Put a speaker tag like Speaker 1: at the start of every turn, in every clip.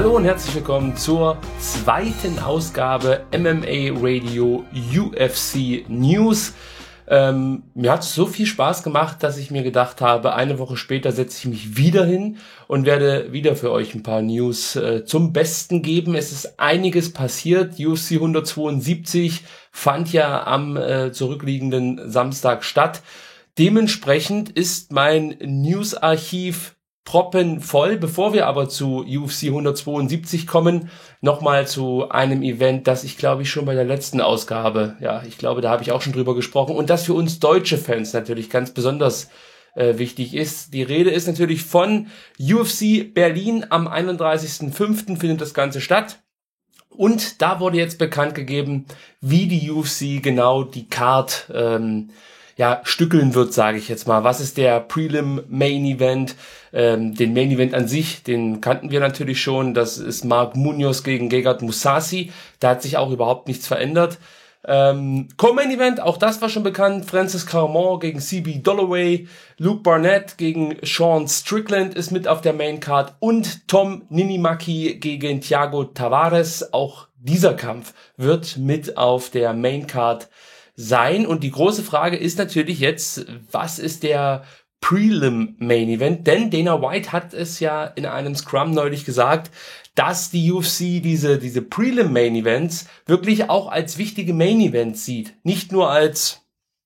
Speaker 1: Hallo und herzlich willkommen zur zweiten Ausgabe MMA Radio UFC News. Mir hat es so viel Spaß gemacht, dass ich mir gedacht habe, eine Woche später setze ich mich wieder hin und werde wieder für euch ein paar News zum Besten geben. Es ist einiges passiert. UFC 172 fand ja am zurückliegenden Samstag statt. Dementsprechend ist mein Newsarchiv proppenvoll. Bevor wir aber zu UFC 172 kommen, nochmal zu einem Event, das ich glaube ich schon bei der letzten Ausgabe, ich glaube, da habe ich auch schon drüber gesprochen und das für uns deutsche Fans natürlich ganz besonders wichtig ist. Die Rede ist natürlich von UFC Berlin. Am 31.05. findet das Ganze statt. Und da wurde jetzt bekannt gegeben, wie die UFC genau die Card stückeln wird, sage ich jetzt mal. Was ist der Prelim Main Event? Den Main Event an sich, den kannten wir natürlich schon. Das ist Marc Munoz gegen Gegard Mousasi. Da hat sich auch überhaupt nichts verändert. Co-Main Event, auch das war schon bekannt. Francis Carmont gegen CB Dollaway. Luke Barnett gegen Sean Strickland ist mit auf der Main Card. Und Tom Ninimaki gegen Thiago Tavares. Auch dieser Kampf wird mit auf der Main Card sein. Und die große Frage ist natürlich jetzt, was ist der Prelim Main Event? Denn Dana White hat es ja in einem Scrum neulich gesagt, dass die UFC diese Prelim Main Events wirklich auch als wichtige Main Events sieht. Nicht nur als,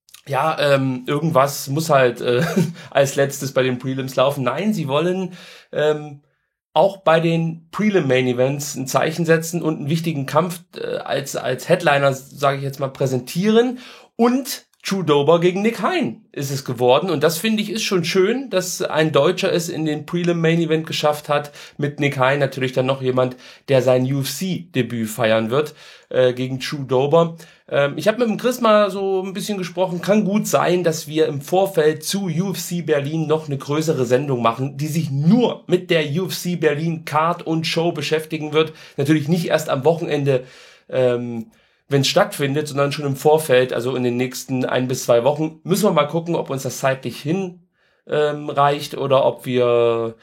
Speaker 1: irgendwas muss halt als letztes bei den Prelims laufen. Nein, sie wollen auch bei den Prelim Main Events ein Zeichen setzen und einen wichtigen Kampf als Headliner, sage ich jetzt mal, präsentieren. Und Drew Dober gegen Nick Hein ist es geworden. Und das finde ich ist schon schön, dass ein Deutscher es in den Prelim Main Event geschafft hat. Mit Nick Hein natürlich dann noch jemand, der sein UFC-Debüt feiern wird gegen Drew Dober. Ich habe mit dem Chris mal so ein bisschen gesprochen. Kann gut sein, dass wir im Vorfeld zu UFC Berlin noch eine größere Sendung machen, die sich nur mit der UFC Berlin Card und Show beschäftigen wird. Natürlich nicht erst am Wochenende, wenn es stattfindet, sondern schon im Vorfeld, also in den nächsten 1 bis 2 Wochen. Müssen wir mal gucken, ob uns das zeitlich reicht oder ob wir,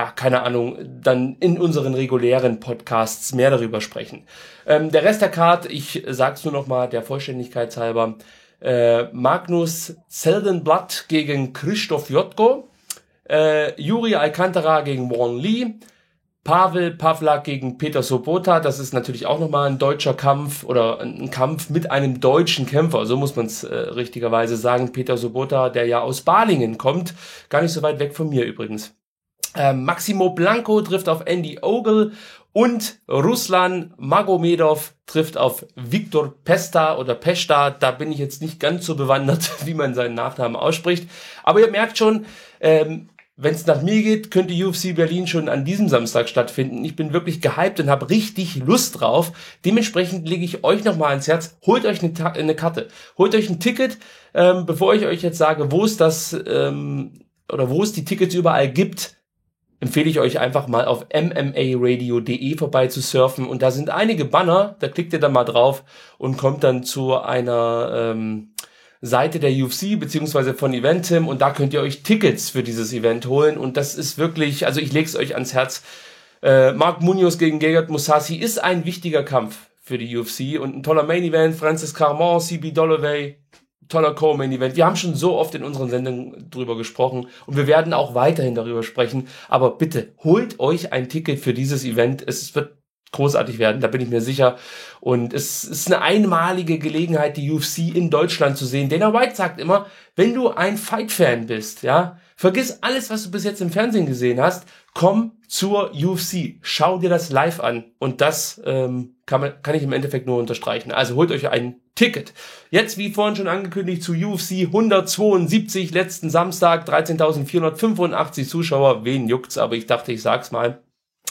Speaker 1: dann in unseren regulären Podcasts mehr darüber sprechen. Der Rest der Card, ich sag's nur noch mal der Vollständigkeit halber, Magnus Seldenblatt gegen Krzysztof Jotko, Yuri Alcantara gegen Won Lee, Pavel Pavlak gegen Peter Sobota, das ist natürlich auch nochmal ein deutscher Kampf oder ein Kampf mit einem deutschen Kämpfer, so muss man es richtigerweise sagen. Peter Sobota, der ja aus Balingen kommt, gar nicht so weit weg von mir übrigens. Maximo Blanco trifft auf Andy Ogle und Ruslan Magomedov trifft auf Viktor Pesta oder Pesta, da bin ich jetzt nicht ganz so bewandert, wie man seinen Nachnamen ausspricht, aber ihr merkt schon, wenn es nach mir geht, könnte UFC Berlin schon an diesem Samstag stattfinden. Ich bin wirklich gehypt und habe richtig Lust drauf. Dementsprechend lege ich euch nochmal ans Herz, holt euch eine Karte, holt euch ein Ticket, bevor ich euch jetzt sage, wo es wo es die Tickets überall gibt, empfehle ich euch einfach mal auf mmaradio.de vorbei zu surfen und da sind einige Banner, da klickt ihr dann mal drauf und kommt dann zu einer Seite der UFC beziehungsweise von Eventim und da könnt ihr euch Tickets für dieses Event holen und das ist wirklich, also ich lege es euch ans Herz. Marc Munoz gegen Gegard Mousasi ist ein wichtiger Kampf für die UFC und ein toller Main Event. Francis Carmont, CB Dollaway, toller Co-Main Event. Wir haben schon so oft in unseren Sendungen drüber gesprochen und wir werden auch weiterhin darüber sprechen, aber bitte holt euch ein Ticket für dieses Event. Es wird großartig werden, da bin ich mir sicher. Und es ist eine einmalige Gelegenheit, die UFC in Deutschland zu sehen. Dana White sagt immer, wenn du ein Fight-Fan bist, vergiss alles, was du bis jetzt im Fernsehen gesehen hast, komm zur UFC, schau dir das live an. Und das kann ich im Endeffekt nur unterstreichen. Also holt euch ein Ticket. Jetzt, wie vorhin schon angekündigt, zu UFC 172, letzten Samstag, 13.485 Zuschauer. Wen juckt's, aber ich dachte, ich sag's mal.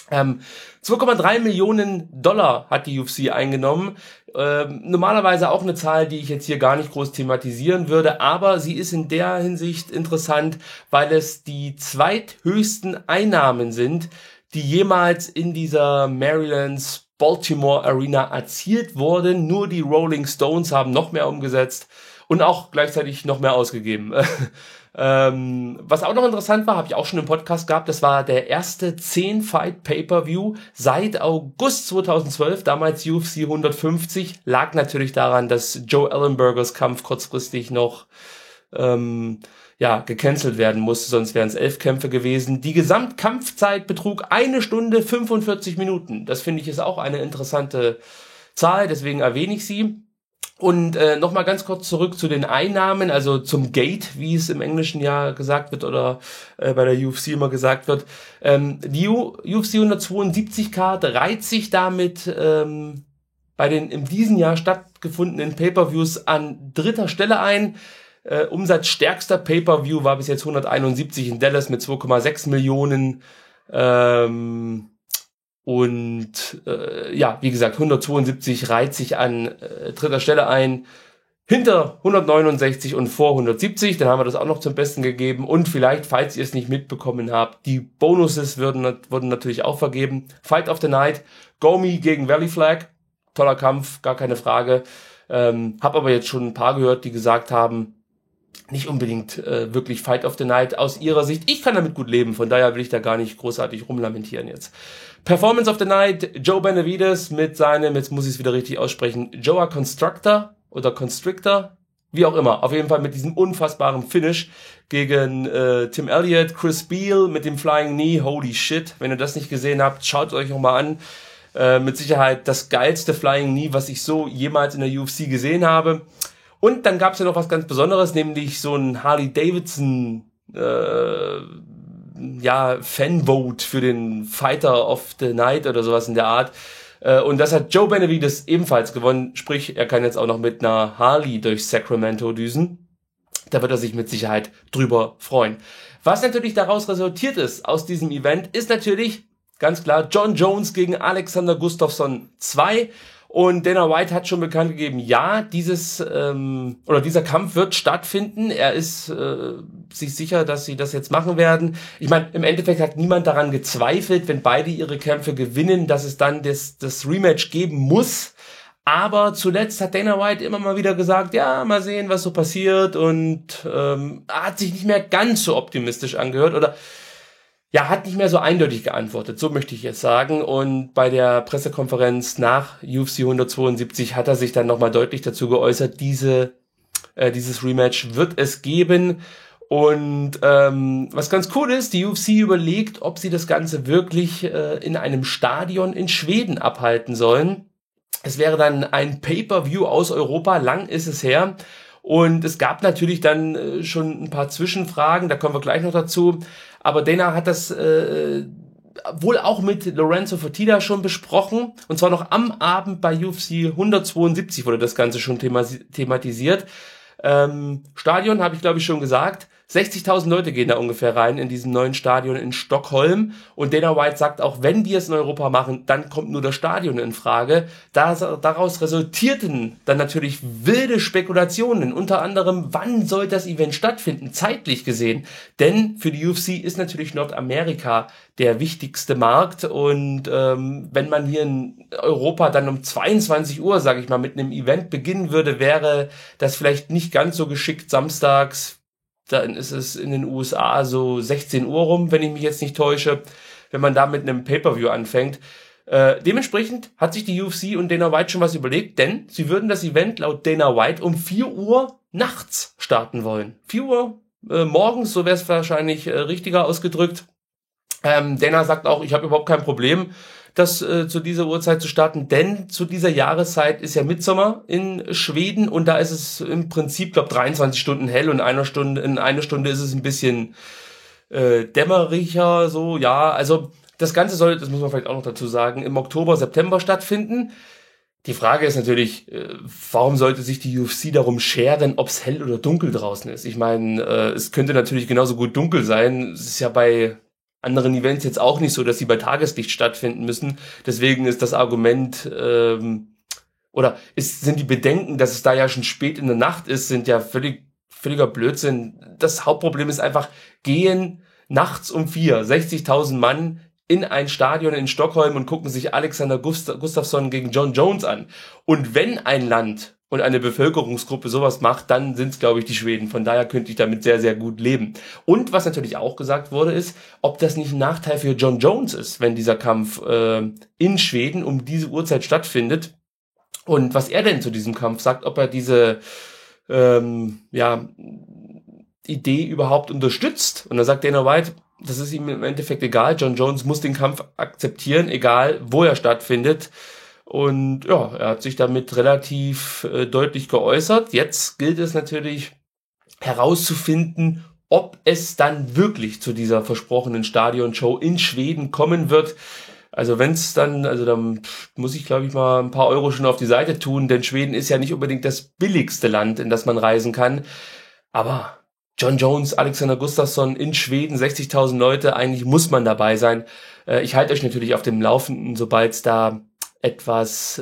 Speaker 1: 2,3 Millionen Dollar hat die UFC eingenommen. Normalerweise auch eine Zahl, die ich jetzt hier gar nicht groß thematisieren würde, aber sie ist in der Hinsicht interessant, weil es die zweithöchsten Einnahmen sind, die jemals in dieser Maryland's Baltimore Arena erzielt wurden. Nur die Rolling Stones haben noch mehr umgesetzt. Und auch gleichzeitig noch mehr ausgegeben. Was auch noch interessant war, habe ich auch schon im Podcast gehabt, das war der erste 10-Fight Pay-Per-View seit August 2012, damals UFC 150, lag natürlich daran, dass Joe Ellenbergers Kampf kurzfristig noch gecancelt werden musste, sonst wären es 11 Kämpfe gewesen. Die Gesamtkampfzeit betrug 1 Stunde 45 Minuten. Das finde ich ist auch eine interessante Zahl, deswegen erwähne ich sie. Und nochmal ganz kurz zurück zu den Einnahmen, also zum Gate, wie es im Englischen ja gesagt wird oder bei der UFC immer gesagt wird. Die UFC 172 Card reiht sich damit bei den in diesem Jahr stattgefundenen Pay-Per-Views an 3. Stelle ein. Umsatzstärkster Pay-Per-View war bis jetzt 171 in Dallas mit 2,6 Millionen. Wie gesagt, 172 reiht sich an 3. Stelle ein, hinter 169 und vor 170, dann haben wir das auch noch zum Besten gegeben und vielleicht, falls ihr es nicht mitbekommen habt, die Bonuses wurden natürlich auch vergeben. Fight of the Night, Gomi gegen Valley Flag, toller Kampf, gar keine Frage, hab aber jetzt schon ein paar gehört, die gesagt haben, nicht unbedingt wirklich Fight of the Night aus ihrer Sicht. Ich kann damit gut leben, von daher will ich da gar nicht großartig rumlamentieren jetzt. Performance of the Night, Joe Benavidez mit seinem, jetzt muss ich es wieder richtig aussprechen, Joa Constrictor oder Constrictor, wie auch immer. Auf jeden Fall mit diesem unfassbaren Finish gegen Tim Elliott, Chris Beal mit dem Flying Knee, holy shit. Wenn ihr das nicht gesehen habt, schaut euch noch mal an. Mit Sicherheit das geilste Flying Knee, was ich so jemals in der UFC gesehen habe. Und dann gab es ja noch was ganz Besonderes, nämlich so ein Harley-Davidson Fanvote für den Fighter of the Night oder sowas in der Art. Und das hat Joe Benavidez ebenfalls gewonnen, sprich, er kann jetzt auch noch mit einer Harley durch Sacramento düsen. Da wird er sich mit Sicherheit drüber freuen. Was natürlich daraus resultiert ist aus diesem Event, ist natürlich ganz klar Jon Jones gegen Alexander Gustafsson 2. Und Dana White hat schon bekannt gegeben, ja, dieser Kampf wird stattfinden. Er ist sich sicher, dass sie das jetzt machen werden. Ich meine, im Endeffekt hat niemand daran gezweifelt, wenn beide ihre Kämpfe gewinnen, dass es dann das Rematch geben muss. Aber zuletzt hat Dana White immer mal wieder gesagt, ja, mal sehen, was so passiert. Und hat sich nicht mehr ganz so optimistisch angehört oder hat nicht mehr so eindeutig geantwortet, so möchte ich jetzt sagen. Und bei der Pressekonferenz nach UFC 172 hat er sich dann nochmal deutlich dazu geäußert, dieses Rematch wird es geben. Und was ganz cool ist, die UFC überlegt, ob sie das Ganze wirklich in einem Stadion in Schweden abhalten sollen. Es wäre dann ein Pay-Per-View aus Europa, lang ist es her. Und es gab natürlich dann schon ein paar Zwischenfragen, da kommen wir gleich noch dazu. Aber Dana hat das wohl auch mit Lorenzo Fertitta schon besprochen. Und zwar noch am Abend bei UFC 172 wurde das Ganze schon thematisiert. Stadion habe ich glaube ich schon gesagt. 60.000 Leute gehen da ungefähr rein in diesem neuen Stadion in Stockholm. Und Dana White sagt auch, wenn wir es in Europa machen, dann kommt nur das Stadion in Frage. Daraus resultierten dann natürlich wilde Spekulationen. Unter anderem, wann soll das Event stattfinden, zeitlich gesehen? Denn für die UFC ist natürlich Nordamerika der wichtigste Markt. Und wenn man hier in Europa dann um 22 Uhr, sage ich mal, mit einem Event beginnen würde, wäre das vielleicht nicht ganz so geschickt samstags. Dann ist es in den USA so 16 Uhr rum, wenn ich mich jetzt nicht täusche, wenn man da mit einem Pay-Per-View anfängt. Dementsprechend hat sich die UFC und Dana White schon was überlegt, denn sie würden das Event laut Dana White um 4 Uhr nachts starten wollen. 4 Uhr morgens, so wäre es wahrscheinlich richtiger ausgedrückt. Dana sagt auch, ich habe überhaupt kein Problem, das zu dieser Uhrzeit zu starten, denn zu dieser Jahreszeit ist ja Mitsommer in Schweden und da ist es im Prinzip, glaube 23 Stunden hell und in einer Stunde ist es ein bisschen dämmeriger, so, ja, also das Ganze soll, das muss man vielleicht auch noch dazu sagen, im Oktober, September stattfinden. Die Frage ist natürlich, warum sollte sich die UFC darum scheren, ob es hell oder dunkel draußen ist? Ich meine, es könnte natürlich genauso gut dunkel sein, es ist ja bei anderen Events jetzt auch nicht so, dass sie bei Tageslicht stattfinden müssen. Deswegen ist das Argument sind die Bedenken, dass es da ja schon spät in der Nacht ist, sind ja völliger Blödsinn. Das Hauptproblem ist einfach, gehen nachts um 4, 60.000 Mann in ein Stadion in Stockholm und gucken sich Alexander Gustafsson gegen Jon Jones an. Und wenn ein Land und eine Bevölkerungsgruppe sowas macht, dann sind es, glaube ich, die Schweden. Von daher könnte ich damit sehr, sehr gut leben. Und was natürlich auch gesagt wurde, ist, ob das nicht ein Nachteil für Jon Jones ist, wenn dieser Kampf in Schweden um diese Uhrzeit stattfindet. Und was er denn zu diesem Kampf sagt, ob er diese Idee überhaupt unterstützt. Und dann sagt Dana White, das ist ihm im Endeffekt egal. Jon Jones muss den Kampf akzeptieren, egal wo er stattfindet. Und ja, er hat sich damit relativ deutlich geäußert. Jetzt gilt es natürlich herauszufinden, ob es dann wirklich zu dieser versprochenen Stadionshow in Schweden kommen wird. Also wenn es dann, also dann muss ich, glaube ich, mal ein paar Euro schon auf die Seite tun, denn Schweden ist ja nicht unbedingt das billigste Land, in das man reisen kann. Aber Jon Jones, Alexander Gustafsson in Schweden, 60.000 Leute, eigentlich muss man dabei sein. Ich halte euch natürlich auf dem Laufenden, sobald es da etwas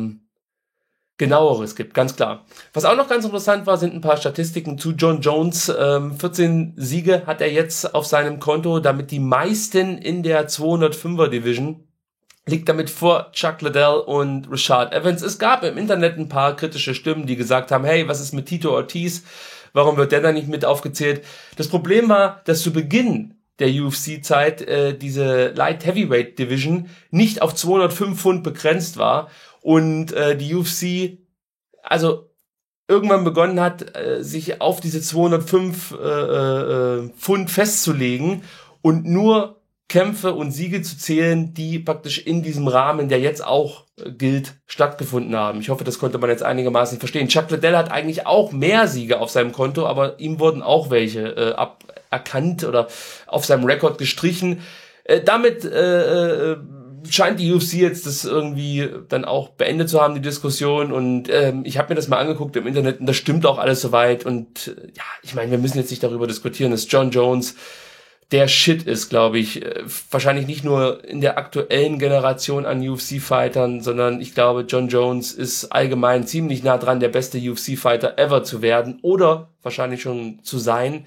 Speaker 1: Genaueres gibt, ganz klar. Was auch noch ganz interessant war, sind ein paar Statistiken zu Jon Jones. 14 Siege hat er jetzt auf seinem Konto, damit die meisten in der 205er Division. Liegt damit vor Chuck Liddell und Rashad Evans. Es gab im Internet ein paar kritische Stimmen, die gesagt haben, hey, was ist mit Tito Ortiz? Warum wird der da nicht mit aufgezählt? Das Problem war, dass zu Beginn der UFC-Zeit diese Light Heavyweight Division nicht auf 205 Pfund begrenzt war und die UFC also irgendwann begonnen hat, sich auf diese 205 Pfund festzulegen und nur Kämpfe und Siege zu zählen, die praktisch in diesem Rahmen, der jetzt auch gilt, stattgefunden haben. Ich hoffe, das konnte man jetzt einigermaßen verstehen. Chuck Liddell hat eigentlich auch mehr Siege auf seinem Konto, aber ihm wurden auch welche aberkannt oder auf seinem Rekord gestrichen. Damit scheint die UFC jetzt das irgendwie dann auch beendet zu haben, die Diskussion. Und ich habe mir das mal angeguckt im Internet und das stimmt auch alles soweit. Und ja, ich meine, wir müssen jetzt nicht darüber diskutieren, dass Jon Jones der Shit ist, glaube ich. Wahrscheinlich nicht nur in der aktuellen Generation an UFC-Fightern, sondern ich glaube, Jon Jones ist allgemein ziemlich nah dran, der beste UFC-Fighter ever zu werden oder wahrscheinlich schon zu sein.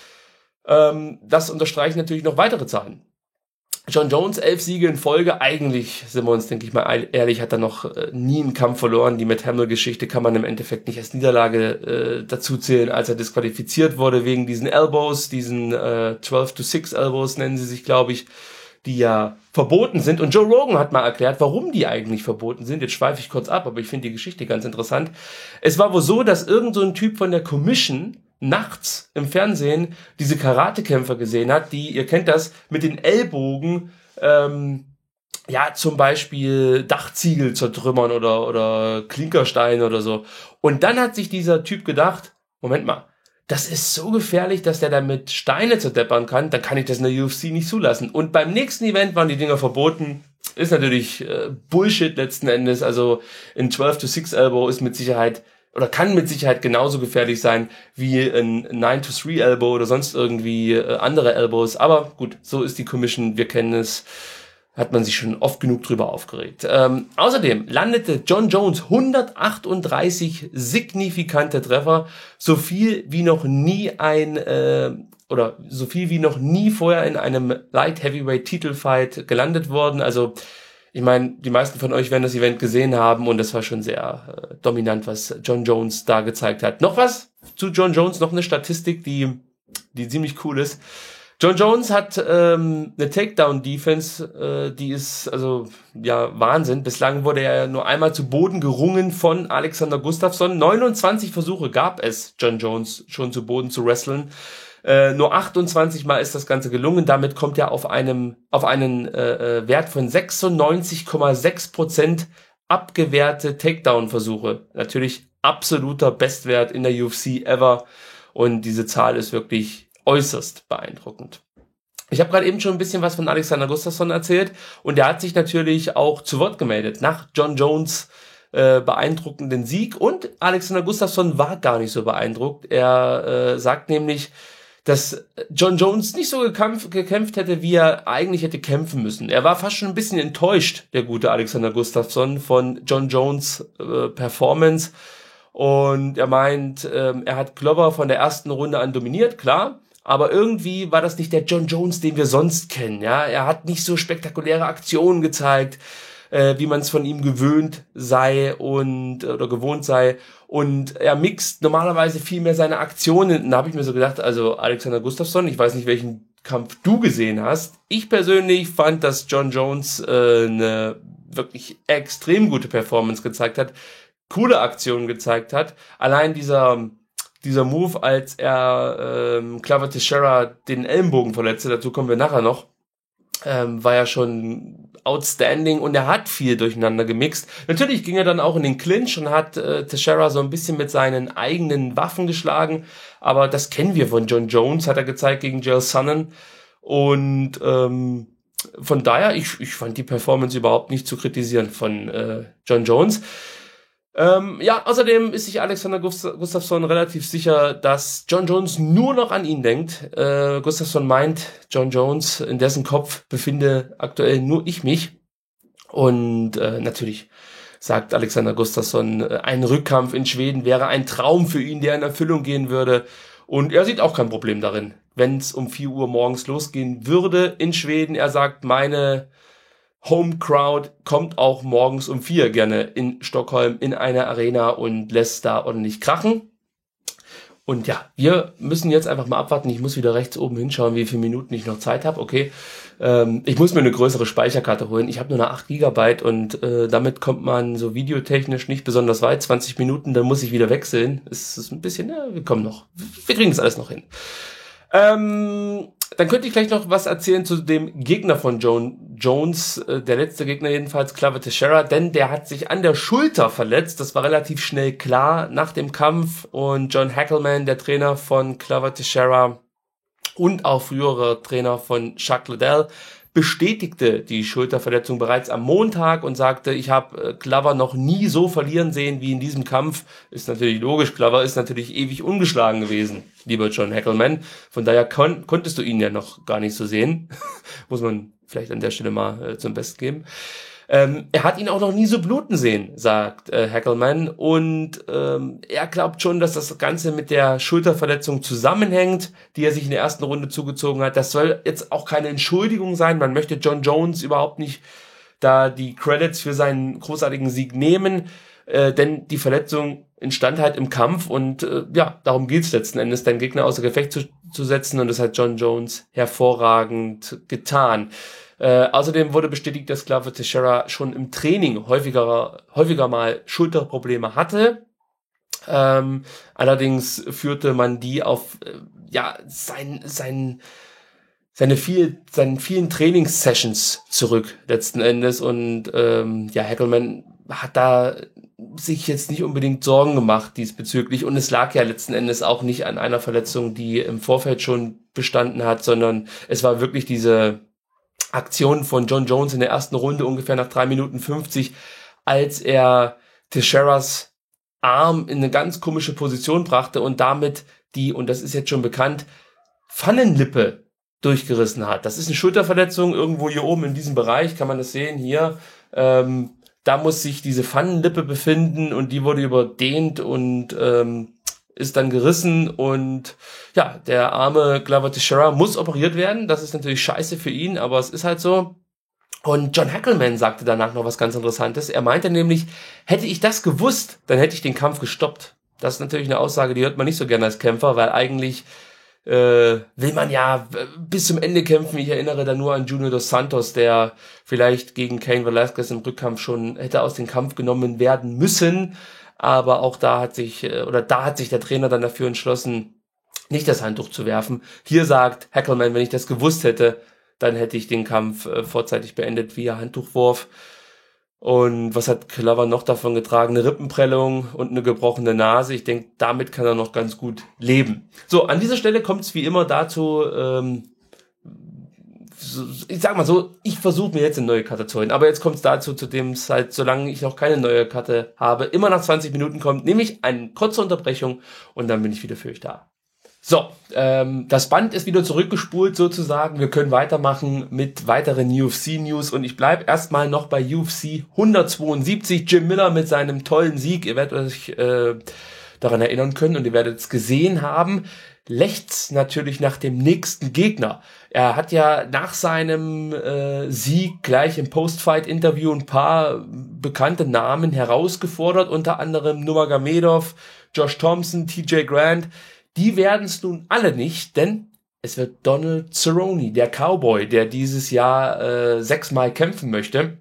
Speaker 1: Das unterstreichen natürlich noch weitere Zahlen. Jon Jones, 11 Siege in Folge. Eigentlich, sind wir uns, denke ich mal, ehrlich, hat er noch nie einen Kampf verloren. Die Matt Hamill-Geschichte kann man im Endeffekt nicht als Niederlage dazu zählen, als er disqualifiziert wurde wegen diesen Elbows, diesen 12-to-6 Elbows nennen sie sich, glaube ich, die ja verboten sind. Und Joe Rogan hat mal erklärt, warum die eigentlich verboten sind. Jetzt schweife ich kurz ab, aber ich finde die Geschichte ganz interessant. Es war wohl so, dass irgend so ein Typ von der Commission nachts im Fernsehen diese Karatekämpfer gesehen hat, die, ihr kennt das, mit den Ellbogen zum Beispiel Dachziegel zertrümmern oder Klinkersteine oder so. Und dann hat sich dieser Typ gedacht, Moment mal, das ist so gefährlich, dass der damit Steine zerdeppern kann, dann kann ich das in der UFC nicht zulassen. Und beim nächsten Event waren die Dinger verboten. Ist natürlich Bullshit letzten Endes. Also ein 12-to-6 Elbow ist mit Sicherheit oder kann mit Sicherheit genauso gefährlich sein wie ein 9-to-3 Elbow oder sonst irgendwie andere Elbows. Aber gut, so ist die Commission, wir kennen es, hat man sich schon oft genug drüber aufgeregt. Außerdem landete Jon Jones 138 signifikante Treffer, so viel wie noch nie vorher in einem Light Heavyweight Titelfight gelandet worden. Also ich meine, die meisten von euch werden das Event gesehen haben und das war schon sehr dominant, was Jon Jones da gezeigt hat. Noch was zu Jon Jones, noch eine Statistik, die ziemlich cool ist. Jon Jones hat eine Takedown-Defense, die ist also ja Wahnsinn. Bislang wurde er nur einmal zu Boden gerungen von Alexander Gustafsson. 29 Versuche gab es, Jon Jones schon zu Boden zu wresteln. Nur 28 Mal ist das Ganze gelungen. Damit kommt er auf einen Wert von 96,6% abgewehrte Takedown-Versuche. Natürlich absoluter Bestwert in der UFC ever. Und diese Zahl ist wirklich äußerst beeindruckend. Ich habe gerade eben schon ein bisschen was von Alexander Gustafsson erzählt. Und er hat sich natürlich auch zu Wort gemeldet nach Jon Jones beeindruckenden Sieg. Und Alexander Gustafsson war gar nicht so beeindruckt. Er sagt nämlich, dass Jon Jones nicht so gekämpft hätte, wie er eigentlich hätte kämpfen müssen. Er war fast schon ein bisschen enttäuscht, der gute Alexander Gustafsson, von Jon Jones Performance. Und er meint, er hat Glover von der ersten Runde an dominiert, klar. Aber irgendwie war das nicht der Jon Jones, den wir sonst kennen. Ja, er hat nicht so spektakuläre Aktionen gezeigt. wie man es von ihm gewöhnt sei oder gewohnt sei. Und er mixt normalerweise viel mehr seine Aktionen. Und da habe ich mir so gedacht, also Alexander Gustafsson, ich weiß nicht, welchen Kampf du gesehen hast. Ich persönlich fand, dass Jon Jones eine wirklich extrem gute Performance gezeigt hat, coole Aktionen gezeigt hat. Allein dieser Move, als er Glover Teixeira den Ellenbogen verletzte, dazu kommen wir nachher noch, war ja schon outstanding und er hat viel durcheinander gemixt. Natürlich ging er dann auch in den Clinch und hat Teixeira so ein bisschen mit seinen eigenen Waffen geschlagen, aber das kennen wir von Jon Jones, hat er gezeigt gegen Chael Sonnen und von daher, ich fand die Performance überhaupt nicht zu kritisieren von Jon Jones. Außerdem ist sich Alexander Gustafsson relativ sicher, dass Jon Jones nur noch an ihn denkt. Gustafsson meint, Jon Jones, in dessen Kopf befinde aktuell nur ich mich. Und natürlich sagt Alexander Gustafsson, ein Rückkampf in Schweden wäre ein Traum für ihn, der in Erfüllung gehen würde. Und er sieht auch kein Problem darin, wenn es um 4 Uhr morgens losgehen würde in Schweden. Er sagt, meine Home Crowd kommt auch morgens um 4 gerne in Stockholm in eine Arena und lässt da ordentlich krachen. Und ja, wir müssen jetzt einfach mal abwarten. Ich muss wieder rechts oben hinschauen, wie viele Minuten ich noch Zeit habe. Okay, ich muss mir eine größere Speicherkarte holen. Ich habe nur eine 8 GB und damit kommt man so videotechnisch nicht besonders weit. 20 Minuten, dann muss ich wieder wechseln. Es ist ein bisschen, wir kommen noch. Wir kriegen das alles noch hin. Dann könnte ich gleich noch was erzählen zu dem Gegner von Jon Jones, der letzte Gegner jedenfalls, Glover Teixeira, denn der hat sich an der Schulter verletzt. Das war relativ schnell klar nach dem Kampf und John Hackleman, der Trainer von Glover Teixeira und auch früherer Trainer von Chuck Liddell, bestätigte die Schulterverletzung bereits am Montag und sagte, ich habe Glover noch nie so verlieren sehen wie in diesem Kampf. Ist natürlich logisch, Glover ist natürlich ewig ungeschlagen gewesen, lieber John Hackleman. Von daher konntest du ihn ja noch gar nicht so sehen. Muss man vielleicht an der Stelle mal zum Besten geben. Er hat ihn auch noch nie so bluten sehen, sagt Hackleman. Und er glaubt schon, dass das Ganze mit der Schulterverletzung zusammenhängt, die er sich in der ersten Runde zugezogen hat. Das soll jetzt auch keine Entschuldigung sein. Man möchte Jon Jones überhaupt nicht da die Credits für seinen großartigen Sieg nehmen. Denn die Verletzung entstand halt im Kampf und darum geht's letzten Endes, deinen Gegner außer Gefecht zu setzen. Und das hat Jon Jones hervorragend getan. Außerdem wurde bestätigt, dass Glover Teixeira schon im Training häufiger mal Schulterprobleme hatte. Allerdings führte man die auf seinen vielen Trainingssessions zurück letzten Endes und Hackleman hat da sich jetzt nicht unbedingt Sorgen gemacht diesbezüglich und es lag ja letzten Endes auch nicht an einer Verletzung, die im Vorfeld schon bestanden hat, sondern es war wirklich diese Aktion von Jon Jones in der ersten Runde ungefähr nach 3 Minuten 50, als er Teixeiras Arm in eine ganz komische Position brachte und damit und das ist jetzt schon bekannt, Pfannenlippe durchgerissen hat. Das ist eine Schulterverletzung, irgendwo hier oben in diesem Bereich, kann man das sehen, hier. Da muss sich diese Pfannenlippe befinden und die wurde überdehnt und ist dann gerissen und ja, der arme Glover Teixeira muss operiert werden. Das ist natürlich scheiße für ihn, aber es ist halt so. Und John Hackleman sagte danach noch was ganz Interessantes. Er meinte nämlich, hätte ich das gewusst, dann hätte ich den Kampf gestoppt. Das ist natürlich eine Aussage, die hört man nicht so gerne als Kämpfer, weil eigentlich will man ja bis zum Ende kämpfen. Ich erinnere da nur an Junior dos Santos, der vielleicht gegen Cain Velasquez im Rückkampf schon hätte aus dem Kampf genommen werden müssen. Aber auch da hat sich der Trainer dann dafür entschlossen, nicht das Handtuch zu werfen. Hier sagt Hackleman, wenn ich das gewusst hätte, dann hätte ich den Kampf vorzeitig beendet via Handtuchwurf. Und was hat Glover noch davon getragen? Eine Rippenprellung und eine gebrochene Nase. Ich denke, damit kann er noch ganz gut leben. So, an dieser Stelle kommt es wie immer dazu, ich sag mal so, ich versuche mir jetzt eine neue Karte zu holen. Aber jetzt kommt es dazu, zu dem es halt, solange ich noch keine neue Karte habe, immer nach 20 Minuten kommt, nämlich eine kurze Unterbrechung und dann bin ich wieder für euch da. So, das Band ist wieder zurückgespult sozusagen. Wir können weitermachen mit weiteren UFC-News und ich bleibe erstmal noch bei UFC 172. Jim Miller mit seinem tollen Sieg. Ihr werdet euch daran erinnern können und ihr werdet es gesehen haben, lechzt natürlich nach dem nächsten Gegner. Er hat ja nach seinem Sieg gleich im Post-Fight-Interview ein paar bekannte Namen herausgefordert, unter anderem Nurmagomedov, Josh Thompson, TJ Grant. Die werden es nun alle nicht, denn es wird Donald Cerrone, der Cowboy, der dieses Jahr 6-mal kämpfen möchte.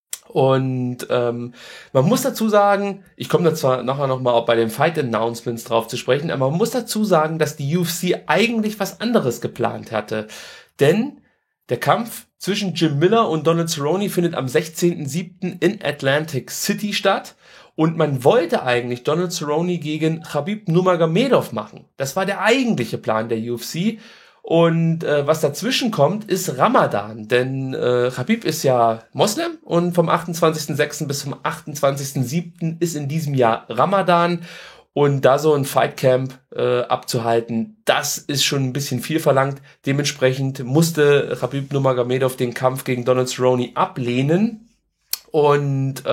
Speaker 1: Und man muss dazu sagen, ich komme da zwar nachher nochmal auch bei den Fight-Announcements drauf zu sprechen, aber man muss dazu sagen, dass die UFC eigentlich was anderes geplant hatte. Denn der Kampf zwischen Jim Miller und Donald Cerrone findet am 16.07. in Atlantic City statt. Und man wollte eigentlich Donald Cerrone gegen Khabib Nurmagomedov machen. Das war der eigentliche Plan der UFC. Und was dazwischen kommt, ist Ramadan, denn Khabib ist ja Moslem und vom 28.06. bis zum 28.07. ist in diesem Jahr Ramadan und da so ein Fightcamp abzuhalten, das ist schon ein bisschen viel verlangt. Dementsprechend musste Khabib Nurmagomedov den Kampf gegen Donald Cerrone ablehnen und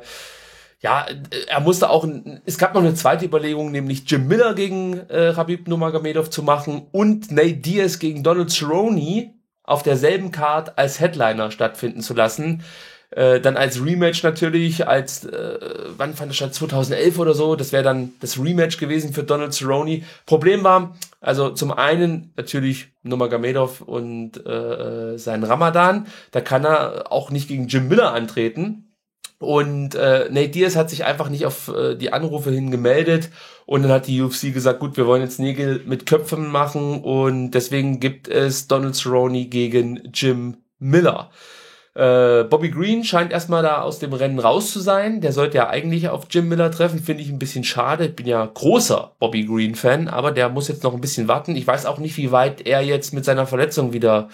Speaker 1: ja, er musste auch, es gab noch eine zweite Überlegung, nämlich Jim Miller gegen Khabib Nurmagomedov zu machen und Nate Diaz gegen Donald Cerrone auf derselben Card als Headliner stattfinden zu lassen. Dann als Rematch natürlich, wann fand das statt? 2011 oder so, das wäre dann das Rematch gewesen für Donald Cerrone. Problem war, also zum einen natürlich Nurmagomedov und sein Ramadan, da kann er auch nicht gegen Jim Miller antreten. Und Nate Diaz hat sich einfach nicht auf die Anrufe hin gemeldet und dann hat die UFC gesagt, gut, wir wollen jetzt Nägel mit Köpfen machen und deswegen gibt es Donald Cerrone gegen Jim Miller. Bobby Green scheint erstmal da aus dem Rennen raus zu sein, der sollte ja eigentlich auf Jim Miller treffen, finde ich ein bisschen schade, ich bin ja großer Bobby Green Fan, aber der muss jetzt noch ein bisschen warten, ich weiß auch nicht, wie weit er jetzt mit seiner Verletzung wieder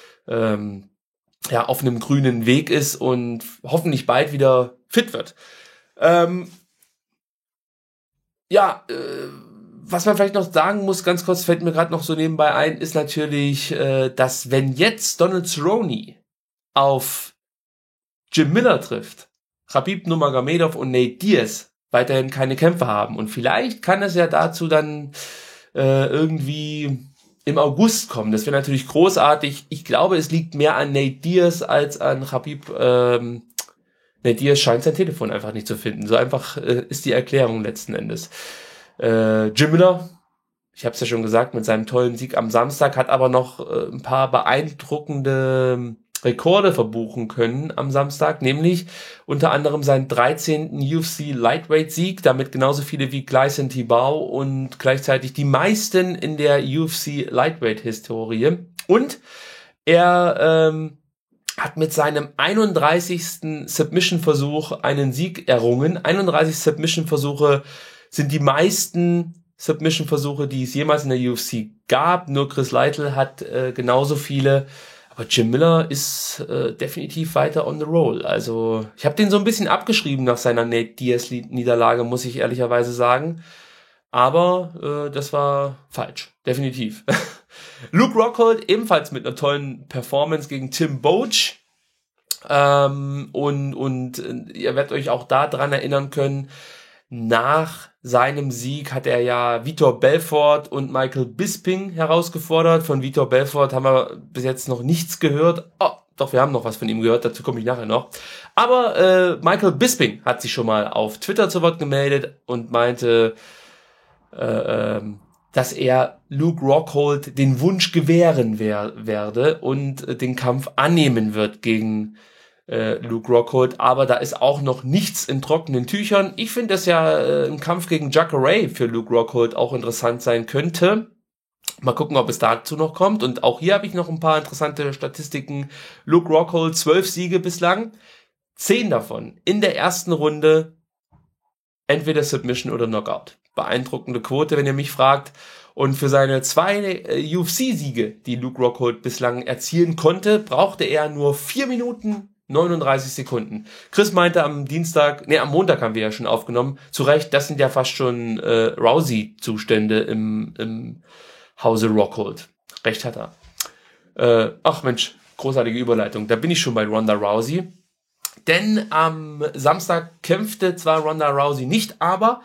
Speaker 1: auf einem grünen Weg ist und hoffentlich bald wieder fit wird. Was man vielleicht noch sagen muss, ganz kurz fällt mir gerade noch so nebenbei ein, ist natürlich, dass wenn jetzt Donald Cerrone auf Jim Miller trifft, Khabib Nurmagomedov und Nate Diaz weiterhin keine Kämpfe haben und vielleicht kann es ja dazu dann irgendwie im August kommen. Das wäre natürlich großartig. Ich glaube, es liegt mehr an Nate Diaz als an Khabib. Nate Diaz scheint sein Telefon einfach nicht zu finden. So einfach ist die Erklärung letzten Endes. Jim Miller, ich habe es ja schon gesagt, mit seinem tollen Sieg am Samstag, hat aber noch ein paar beeindruckende Rekorde verbuchen können am Samstag, nämlich unter anderem seinen 13. UFC Lightweight-Sieg, damit genauso viele wie Gleison Tibau und gleichzeitig die meisten in der UFC Lightweight-Historie. Und er hat mit seinem 31. Submission-Versuch einen Sieg errungen. 31 Submission-Versuche sind die meisten Submission-Versuche, die es jemals in der UFC gab. Nur Chris Lytle hat genauso viele. Aber Jim Miller ist definitiv weiter on the roll. Also ich habe den so ein bisschen abgeschrieben nach seiner Nate Diaz-Niederlage, muss ich ehrlicherweise sagen. Aber das war falsch, definitiv. Luke Rockhold ebenfalls mit einer tollen Performance gegen Tim Boetsch. Und ihr werdet euch auch da dran erinnern können, nach seinem Sieg hat er ja Vitor Belfort und Michael Bisping herausgefordert. Von Vitor Belfort haben wir bis jetzt noch nichts gehört. Oh, doch, wir haben noch was von ihm gehört, dazu komme ich nachher noch. Aber Michael Bisping hat sich schon mal auf Twitter zu Wort gemeldet und meinte, dass er Luke Rockhold den Wunsch gewähren werde und den Kampf annehmen wird gegen Luke Rockhold, aber da ist auch noch nichts in trockenen Tüchern. Ich finde, dass ja ein Kampf gegen Jacare für Luke Rockhold auch interessant sein könnte. Mal gucken, ob es dazu noch kommt. Und auch hier habe ich noch ein paar interessante Statistiken. Luke Rockhold 12 Siege bislang, 10 davon in der ersten Runde, entweder Submission oder Knockout. Beeindruckende Quote, wenn ihr mich fragt. Und für seine 2 UFC-Siege, die Luke Rockhold bislang erzielen konnte, brauchte er nur 4 Minuten 39 Sekunden. Chris meinte am Montag haben wir ja schon aufgenommen, zu Recht, das sind ja fast schon Rousey-Zustände im Hause Rockhold. Recht hat er. Ach Mensch, großartige Überleitung. Da bin ich schon bei Ronda Rousey. Denn am Samstag kämpfte zwar Ronda Rousey nicht, aber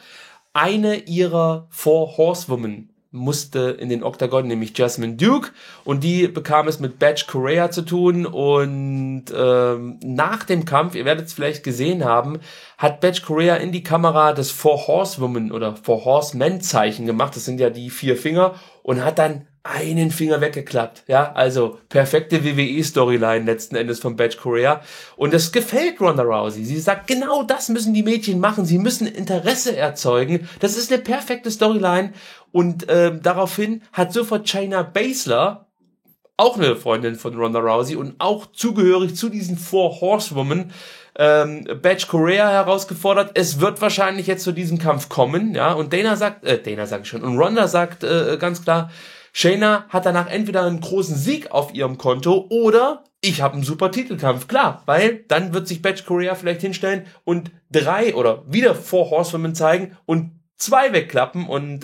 Speaker 1: eine ihrer Four Horsewomen musste in den Oktagon, nämlich Jessamyn Duke, und die bekam es mit Badge Correa zu tun, und nach dem Kampf, ihr werdet es vielleicht gesehen haben, hat Badge Correa in die Kamera das Four Horsewomen oder Four Horsemen Zeichen gemacht, das sind ja die 4 Finger, und hat dann einen Finger weggeklappt, ja, also perfekte WWE-Storyline letzten Endes von Badge Correa, und das gefällt Ronda Rousey. Sie sagt, genau das müssen die Mädchen machen, sie müssen Interesse erzeugen, das ist eine perfekte Storyline, und daraufhin hat sofort Shayna Baszler, auch eine Freundin von Ronda Rousey und auch zugehörig zu diesen Four Horsewomen, Badge Correa herausgefordert. Es wird wahrscheinlich jetzt zu diesem Kampf kommen, ja, und und Ronda sagt ganz klar, Shayna hat danach entweder einen großen Sieg auf ihrem Konto oder ich habe einen super Titelkampf, klar, weil dann wird sich Badge Correa vielleicht hinstellen und 3 oder wieder 4 Horsewomen zeigen und 2 wegklappen, und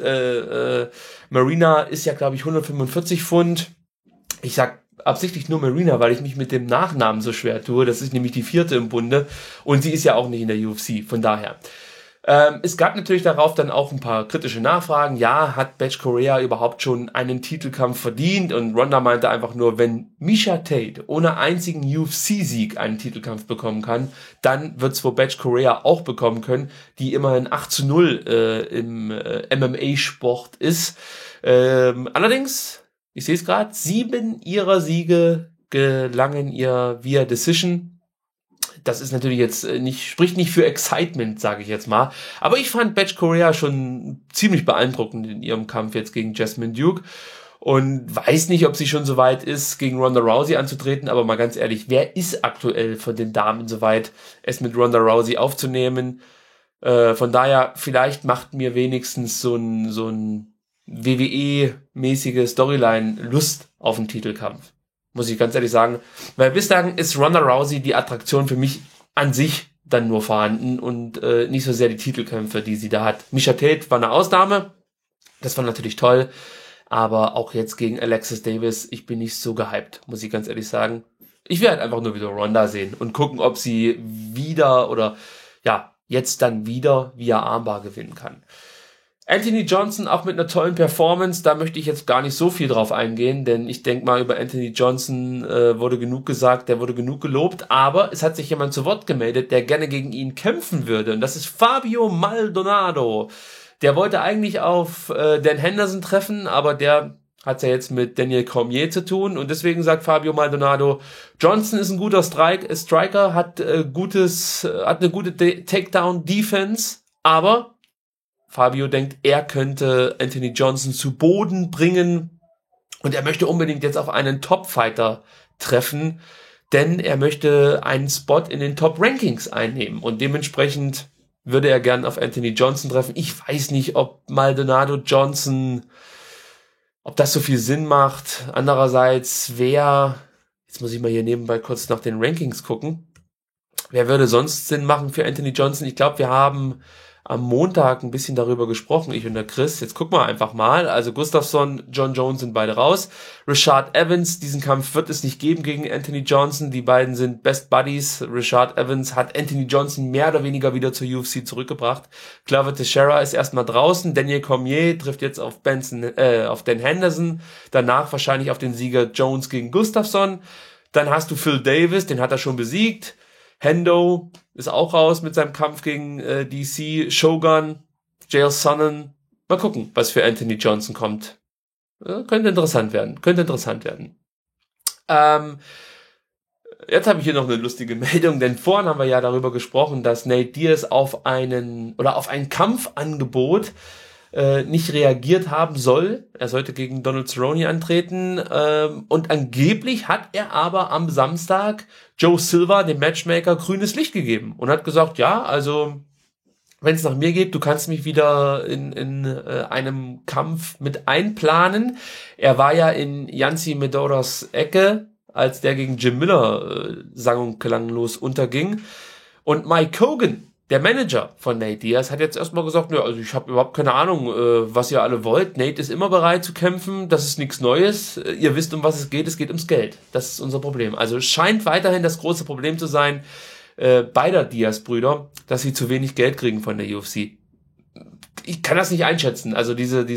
Speaker 1: Marina ist ja, glaube ich, 145 Pfund. Ich sag absichtlich nur Marina, weil ich mich mit dem Nachnamen so schwer tue. Das ist nämlich die 4. im Bunde und sie ist ja auch nicht in der UFC, von daher. Es gab natürlich darauf dann auch ein paar kritische Nachfragen. Ja, hat Badge Correa überhaupt schon einen Titelkampf verdient? Und Ronda meinte einfach nur, wenn Miesha Tate ohne einzigen UFC-Sieg einen Titelkampf bekommen kann, dann wird's wohl Badge Correa auch bekommen können, die immerhin 8-0 im MMA-Sport ist. Allerdings, ich sehe es gerade, 7 ihrer Siege gelangen ihr via Decision. Das ist natürlich jetzt spricht nicht für Excitement, sage ich jetzt mal. Aber ich fand Badge Correa schon ziemlich beeindruckend in ihrem Kampf jetzt gegen Jessamyn Duke. Und weiß nicht, ob sie schon so weit ist, gegen Ronda Rousey anzutreten. Aber mal ganz ehrlich, wer ist aktuell von den Damen so weit, es mit Ronda Rousey aufzunehmen? Von daher, vielleicht macht mir wenigstens so ein WWE-mäßige Storyline Lust auf einen Titelkampf. Muss ich ganz ehrlich sagen. Weil bislang ist Ronda Rousey die Attraktion für mich an sich dann nur vorhanden und nicht so sehr die Titelkämpfe, die sie da hat. Miesha Tate war eine Ausnahme. Das war natürlich toll. Aber auch jetzt gegen Alexis Davis, ich bin nicht so gehypt, muss ich ganz ehrlich sagen. Ich will halt einfach nur wieder Ronda sehen und gucken, ob sie wieder oder ja, jetzt dann wieder via Armbar gewinnen kann. Anthony Johnson auch mit einer tollen Performance, da möchte ich jetzt gar nicht so viel drauf eingehen, denn ich denke mal, über Anthony Johnson wurde genug gesagt, der wurde genug gelobt, aber es hat sich jemand zu Wort gemeldet, der gerne gegen ihn kämpfen würde, und das ist Fabio Maldonado. Der wollte eigentlich auf Dan Henderson treffen, aber der hat ja jetzt mit Daniel Cormier zu tun, und deswegen sagt Fabio Maldonado, Johnson ist ein guter Striker, hat eine gute Takedown-Defense, aber Fabio denkt, er könnte Anthony Johnson zu Boden bringen, und er möchte unbedingt jetzt auf einen Top-Fighter treffen, denn er möchte einen Spot in den Top-Rankings einnehmen, und dementsprechend würde er gern auf Anthony Johnson treffen. Ich weiß nicht, ob Maldonado Johnson, ob das so viel Sinn macht. Andererseits, jetzt muss ich mal hier nebenbei kurz nach den Rankings gucken, wer würde sonst Sinn machen für Anthony Johnson? Ich glaube, wir haben am Montag ein bisschen darüber gesprochen, ich und der Chris. Jetzt gucken wir einfach mal. Also Gustafsson, John Jones sind beide raus. Rashad Evans, diesen Kampf wird es nicht geben gegen Anthony Johnson. Die beiden sind Best Buddies. Rashad Evans hat Anthony Johnson mehr oder weniger wieder zur UFC zurückgebracht. Glover Teixeira ist erstmal draußen. Daniel Cormier trifft jetzt auf auf Dan Henderson. Danach wahrscheinlich auf den Sieger Jones gegen Gustafsson. Dann hast du Phil Davis, den hat er schon besiegt. Hendo ist auch raus mit seinem Kampf gegen DC. Shogun, Jail Sonnen. Mal gucken, was für Anthony Johnson kommt. Könnte interessant werden. Jetzt habe ich hier noch eine lustige Meldung, denn vorhin haben wir ja darüber gesprochen, dass Nate Diaz auf ein Kampfangebot nicht reagiert haben soll. Er sollte gegen Donald Cerrone antreten, und angeblich hat er aber am Samstag Joe Silva, dem Matchmaker, grünes Licht gegeben und hat gesagt, ja, also wenn es nach mir geht, du kannst mich wieder in einem Kampf mit einplanen. Er war ja in Yancy Medoras Ecke, als der gegen Jim Miller sang- und klanglos unterging. Und Mike Hogan, der Manager von Nate Diaz, hat jetzt erstmal gesagt, ja, also ich habe überhaupt keine Ahnung, was ihr alle wollt. Nate ist immer bereit zu kämpfen, das ist nichts Neues. Ihr wisst, um was es geht ums Geld. Das ist unser Problem. Also es scheint weiterhin das große Problem zu sein, beider Diaz-Brüder, dass sie zu wenig Geld kriegen von der UFC. ich kann das nicht einschätzen. Also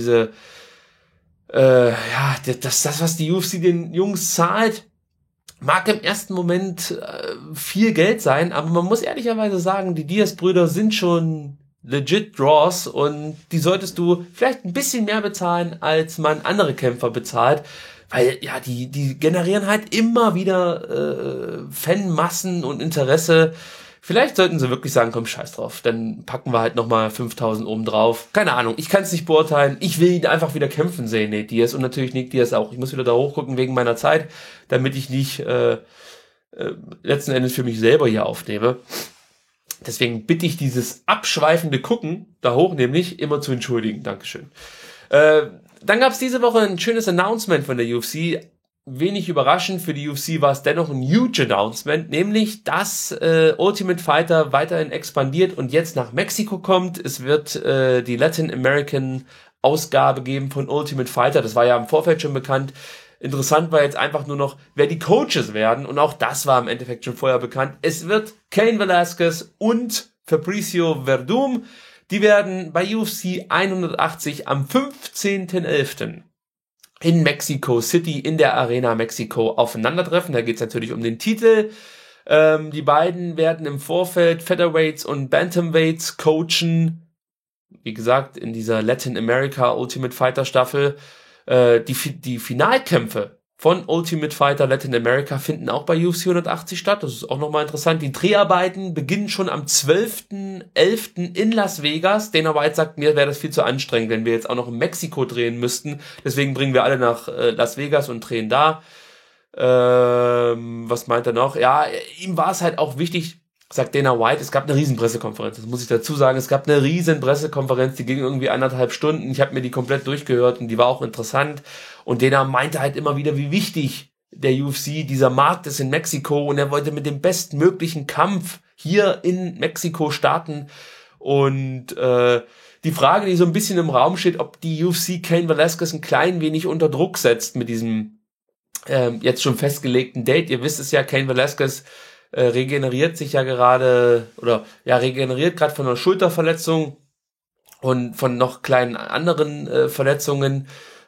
Speaker 1: das, was die UFC den Jungs zahlt, mag im ersten Moment viel Geld sein, aber man muss ehrlicherweise sagen, die Diaz-Brüder sind schon legit Draws und die solltest du vielleicht ein bisschen mehr bezahlen, als man andere Kämpfer bezahlt, weil ja, die generieren halt immer wieder Fanmassen und Interesse. Vielleicht sollten sie wirklich sagen, komm, scheiß drauf, dann packen wir halt nochmal 5.000 oben drauf. Keine Ahnung, ich kann es nicht beurteilen. Ich will ihn einfach wieder kämpfen sehen, Nate Diaz, und natürlich Nick Diaz auch. Ich muss wieder da hochgucken wegen meiner Zeit, damit ich nicht letzten Endes für mich selber hier aufnehme. Deswegen bitte ich dieses abschweifende Gucken da hoch nämlich immer zu entschuldigen. Dankeschön. Dann gab es diese Woche ein schönes Announcement von der UFC. Wenig überraschend, für die UFC war es dennoch ein huge Announcement, nämlich, dass Ultimate Fighter weiterhin expandiert und jetzt nach Mexiko kommt. Es wird die Latin American Ausgabe geben von Ultimate Fighter. Das war ja im Vorfeld schon bekannt. Interessant war jetzt einfach nur noch, wer die Coaches werden, und auch das war im Endeffekt schon vorher bekannt. Es wird Cain Velasquez und Fabricio Werdum. Die werden bei UFC 180 am 15.11. in Mexico City in der Arena Mexiko aufeinandertreffen. Da geht es natürlich um den Titel. Die beiden werden im Vorfeld Featherweights und Bantamweights coachen. Wie gesagt, in dieser Latin America Ultimate Fighter Staffel. Die Finalkämpfe von Ultimate Fighter Latin America finden auch bei UFC 180 statt. Das ist auch nochmal interessant. Die Dreharbeiten beginnen schon am 12.11. in Las Vegas. Dana White sagt, mir wäre das viel zu anstrengend, wenn wir jetzt auch noch in Mexiko drehen müssten. Deswegen bringen wir alle nach Las Vegas und drehen da. Was meint er noch? Ja, ihm war es halt auch wichtig, sagt Dana White, es gab eine riesen Pressekonferenz, das muss ich dazu sagen, es gab eine riesen Pressekonferenz, die ging irgendwie 1,5 Stunden, ich habe mir die komplett durchgehört und die war auch interessant, und Dana meinte halt immer wieder, wie wichtig der UFC, dieser Markt ist in Mexiko, und er wollte mit dem bestmöglichen Kampf hier in Mexiko starten, und die Frage, die so ein bisschen im Raum steht, ob die UFC Cain Velasquez ein klein wenig unter Druck setzt mit diesem jetzt schon festgelegten Date. Ihr wisst es ja, Cain Velasquez regeneriert sich ja gerade, oder ja, regeneriert gerade von einer Schulterverletzung und von noch kleinen anderen Verletzungen.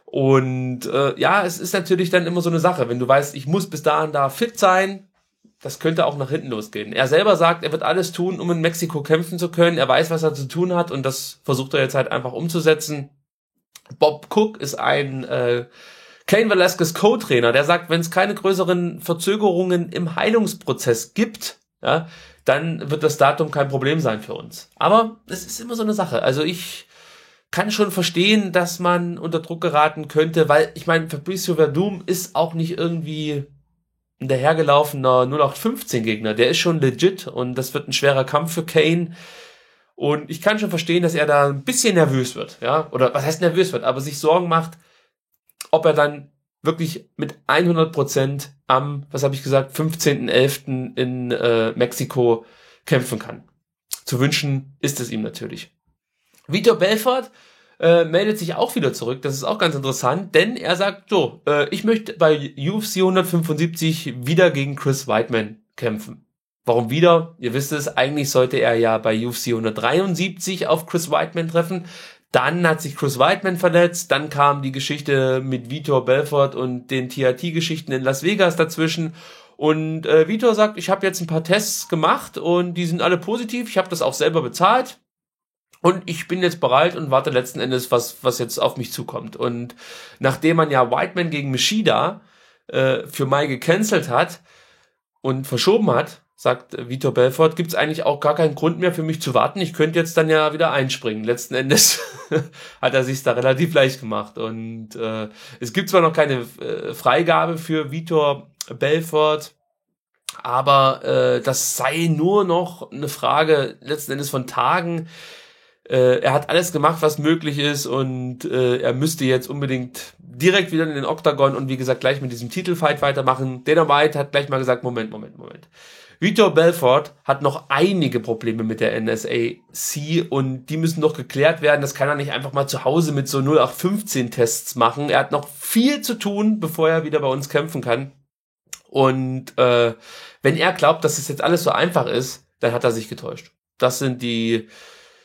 Speaker 1: Und ja, es ist natürlich dann immer so eine Sache, wenn du weißt, ich muss bis dahin da fit sein, das könnte auch nach hinten losgehen. Er selber sagt, er wird alles tun, um in Mexiko kämpfen zu können. Er weiß, was er zu tun hat, und das versucht er jetzt halt einfach umzusetzen. Bob Cook ist ein Cain Velasquez Co-Trainer, der sagt, wenn es keine größeren Verzögerungen im Heilungsprozess gibt, ja, dann wird das Datum kein Problem sein für uns. Aber es ist immer so eine Sache. Also ich kann schon verstehen, dass man unter Druck geraten könnte, weil ich meine, Fabricio Werdum ist auch nicht irgendwie ein dahergelaufener 0815-Gegner. Der ist schon legit, und das wird ein schwerer Kampf für Cain. Und ich kann schon verstehen, dass er da ein bisschen nervös wird, ja, oder was heißt nervös wird, aber sich Sorgen macht, ob er dann wirklich mit 100% am, was habe ich gesagt, 15.11. in Mexiko kämpfen kann. Zu wünschen ist es ihm natürlich. Vitor Belfort meldet sich auch wieder zurück. Das ist auch ganz interessant, denn er sagt so, ich möchte bei UFC 175 wieder gegen Chris Weidman kämpfen. Warum wieder? Ihr wisst es, eigentlich sollte er ja bei UFC 173 auf Chris Weidman treffen. Dann hat sich Chris Weidman verletzt, dann kam die Geschichte mit Vitor Belfort und den TRT-Geschichten in Las Vegas dazwischen. Und Vitor sagt, ich habe jetzt ein paar Tests gemacht und die sind alle positiv. Ich habe das auch selber bezahlt und ich bin jetzt bereit und warte letzten Endes, was jetzt auf mich zukommt. Und nachdem man ja Weidman gegen Machida für Mai gecancelt hat und verschoben hat, sagt Vitor Belfort, gibt's eigentlich auch gar keinen Grund mehr für mich zu warten. Ich könnte jetzt dann ja wieder einspringen. Letzten Endes hat er sich's da relativ leicht gemacht. Und es gibt zwar noch keine Freigabe für Vitor Belfort, aber das sei nur noch eine Frage letzten Endes von Tagen. Er hat alles gemacht, was möglich ist, und er müsste jetzt unbedingt direkt wieder in den Oktagon und wie gesagt gleich mit diesem Titelfight weitermachen. Dana White hat gleich mal gesagt, Moment. Vitor Belfort hat noch einige Probleme mit der NSAC und die müssen noch geklärt werden. Das kann er nicht einfach mal zu Hause mit so 0815-Tests machen. Er hat noch viel zu tun, bevor er wieder bei uns kämpfen kann. Und wenn er glaubt, dass es jetzt alles so einfach ist, dann hat er sich getäuscht. Das sind die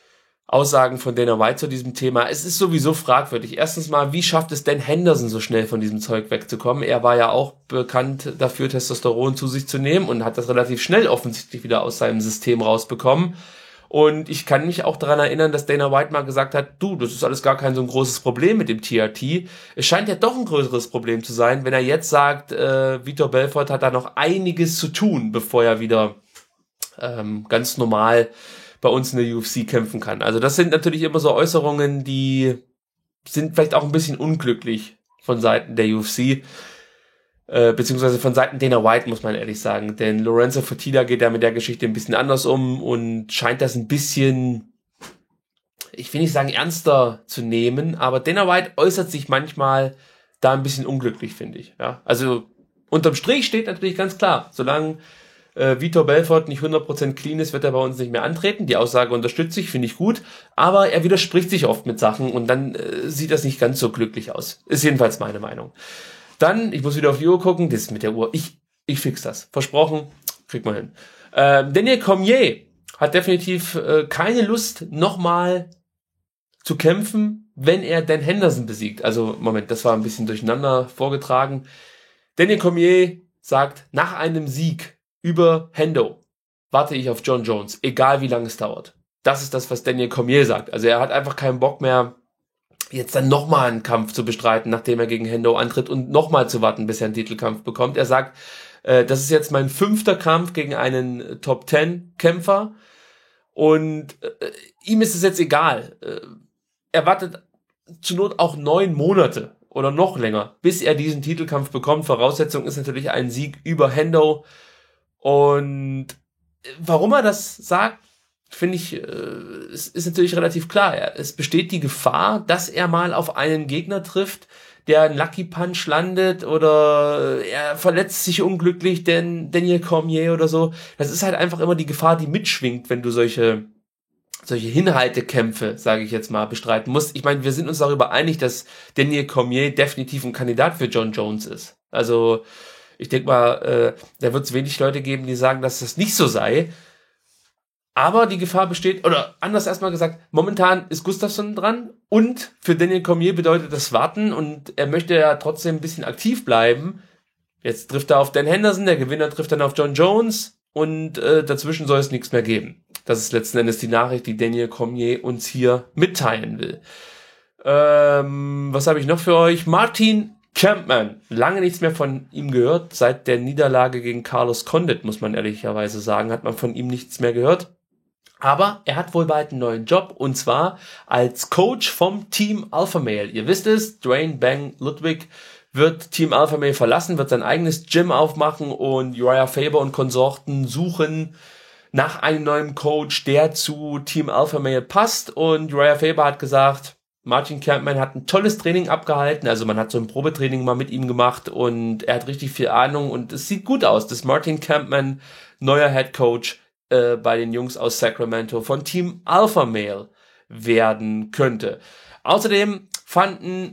Speaker 1: Aussagen von Dana White zu diesem Thema. Es ist sowieso fragwürdig. Erstens mal, wie schafft es Dan Henderson so schnell von diesem Zeug wegzukommen? Er war ja auch bekannt dafür, Testosteron zu sich zu nehmen und hat das relativ schnell offensichtlich wieder aus seinem System rausbekommen. Und ich kann mich auch daran erinnern, dass Dana White mal gesagt hat, du, das ist alles gar kein so ein großes Problem mit dem TRT. Es scheint ja doch ein größeres Problem zu sein, wenn er jetzt sagt, Vitor Belfort hat da noch einiges zu tun, bevor er wieder ganz normal bei uns in der UFC kämpfen kann. Also das sind natürlich immer so Äußerungen, die sind vielleicht auch ein bisschen unglücklich von Seiten der UFC, beziehungsweise von Seiten Dana White, muss man ehrlich sagen. Denn Lorenzo Fertitta geht da mit der Geschichte ein bisschen anders um und scheint das ein bisschen, ich will nicht sagen ernster zu nehmen, aber Dana White äußert sich manchmal da ein bisschen unglücklich, finde ich. Ja? Also unterm Strich steht natürlich ganz klar, solange Vitor Belfort nicht 100% clean ist, wird er bei uns nicht mehr antreten. Die Aussage unterstütze ich, finde ich gut. Aber er widerspricht sich oft mit Sachen und dann sieht das nicht ganz so glücklich aus. Ist jedenfalls meine Meinung. Dann, ich muss wieder auf die Uhr gucken. Das ist mit der Uhr. Ich fix das. Versprochen. Krieg mal hin. Daniel Cormier hat definitiv keine Lust, nochmal zu kämpfen, wenn er Dan Henderson besiegt. Also, Moment, das war ein bisschen durcheinander vorgetragen. Daniel Cormier sagt, nach einem Sieg über Hendo warte ich auf Jon Jones, egal wie lange es dauert. Das ist das, was Daniel Cormier sagt. Also er hat einfach keinen Bock mehr, jetzt dann nochmal einen Kampf zu bestreiten, nachdem er gegen Hendo antritt und nochmal zu warten, bis er einen Titelkampf bekommt. Er sagt, das ist jetzt mein 5. Kampf gegen einen Top-10-Kämpfer und ihm ist es jetzt egal. Er wartet zur Not auch 9 Monate oder noch länger, bis er diesen Titelkampf bekommt. Voraussetzung ist natürlich ein Sieg über Hendo. Und warum er das sagt, finde ich, es ist natürlich relativ klar. Es besteht die Gefahr, dass er mal auf einen Gegner trifft, der einen Lucky Punch landet oder er verletzt sich unglücklich, denn Daniel Cormier oder so. Das ist halt einfach immer die Gefahr, die mitschwingt, wenn du solche Hinhaltekämpfe, sage ich jetzt mal, bestreiten musst. Ich meine, wir sind uns darüber einig, dass Daniel Cormier definitiv ein Kandidat für Jon Jones ist. Also ich denke mal, da wird es wenig Leute geben, die sagen, dass das nicht so sei. Aber die Gefahr besteht, oder anders erstmal gesagt, momentan ist Gustafsson dran und für Daniel Cormier bedeutet das Warten und er möchte ja trotzdem ein bisschen aktiv bleiben. Jetzt trifft er auf Dan Henderson, der Gewinner trifft dann auf Jon Jones und dazwischen soll es nichts mehr geben. Das ist letzten Endes die Nachricht, die Daniel Cormier uns hier mitteilen will. Was habe ich noch für euch? Martin Kampmann, lange nichts mehr von ihm gehört. Seit der Niederlage gegen Carlos Condit, muss man ehrlicherweise sagen, hat man von ihm nichts mehr gehört. Aber er hat wohl bald einen neuen Job, und zwar als Coach vom Team Alpha Male. Ihr wisst es, Dwayne Bang Ludwig wird Team Alpha Male verlassen, wird sein eigenes Gym aufmachen und Uriah Faber und Konsorten suchen nach einem neuen Coach, der zu Team Alpha Male passt. Und Uriah Faber hat gesagt, Martin Kampmann hat ein tolles Training abgehalten, also man hat so ein Probetraining mal mit ihm gemacht und er hat richtig viel Ahnung und es sieht gut aus, dass Martin Kampmann neuer Head Coach bei den Jungs aus Sacramento von Team Alpha Male werden könnte. Außerdem fanden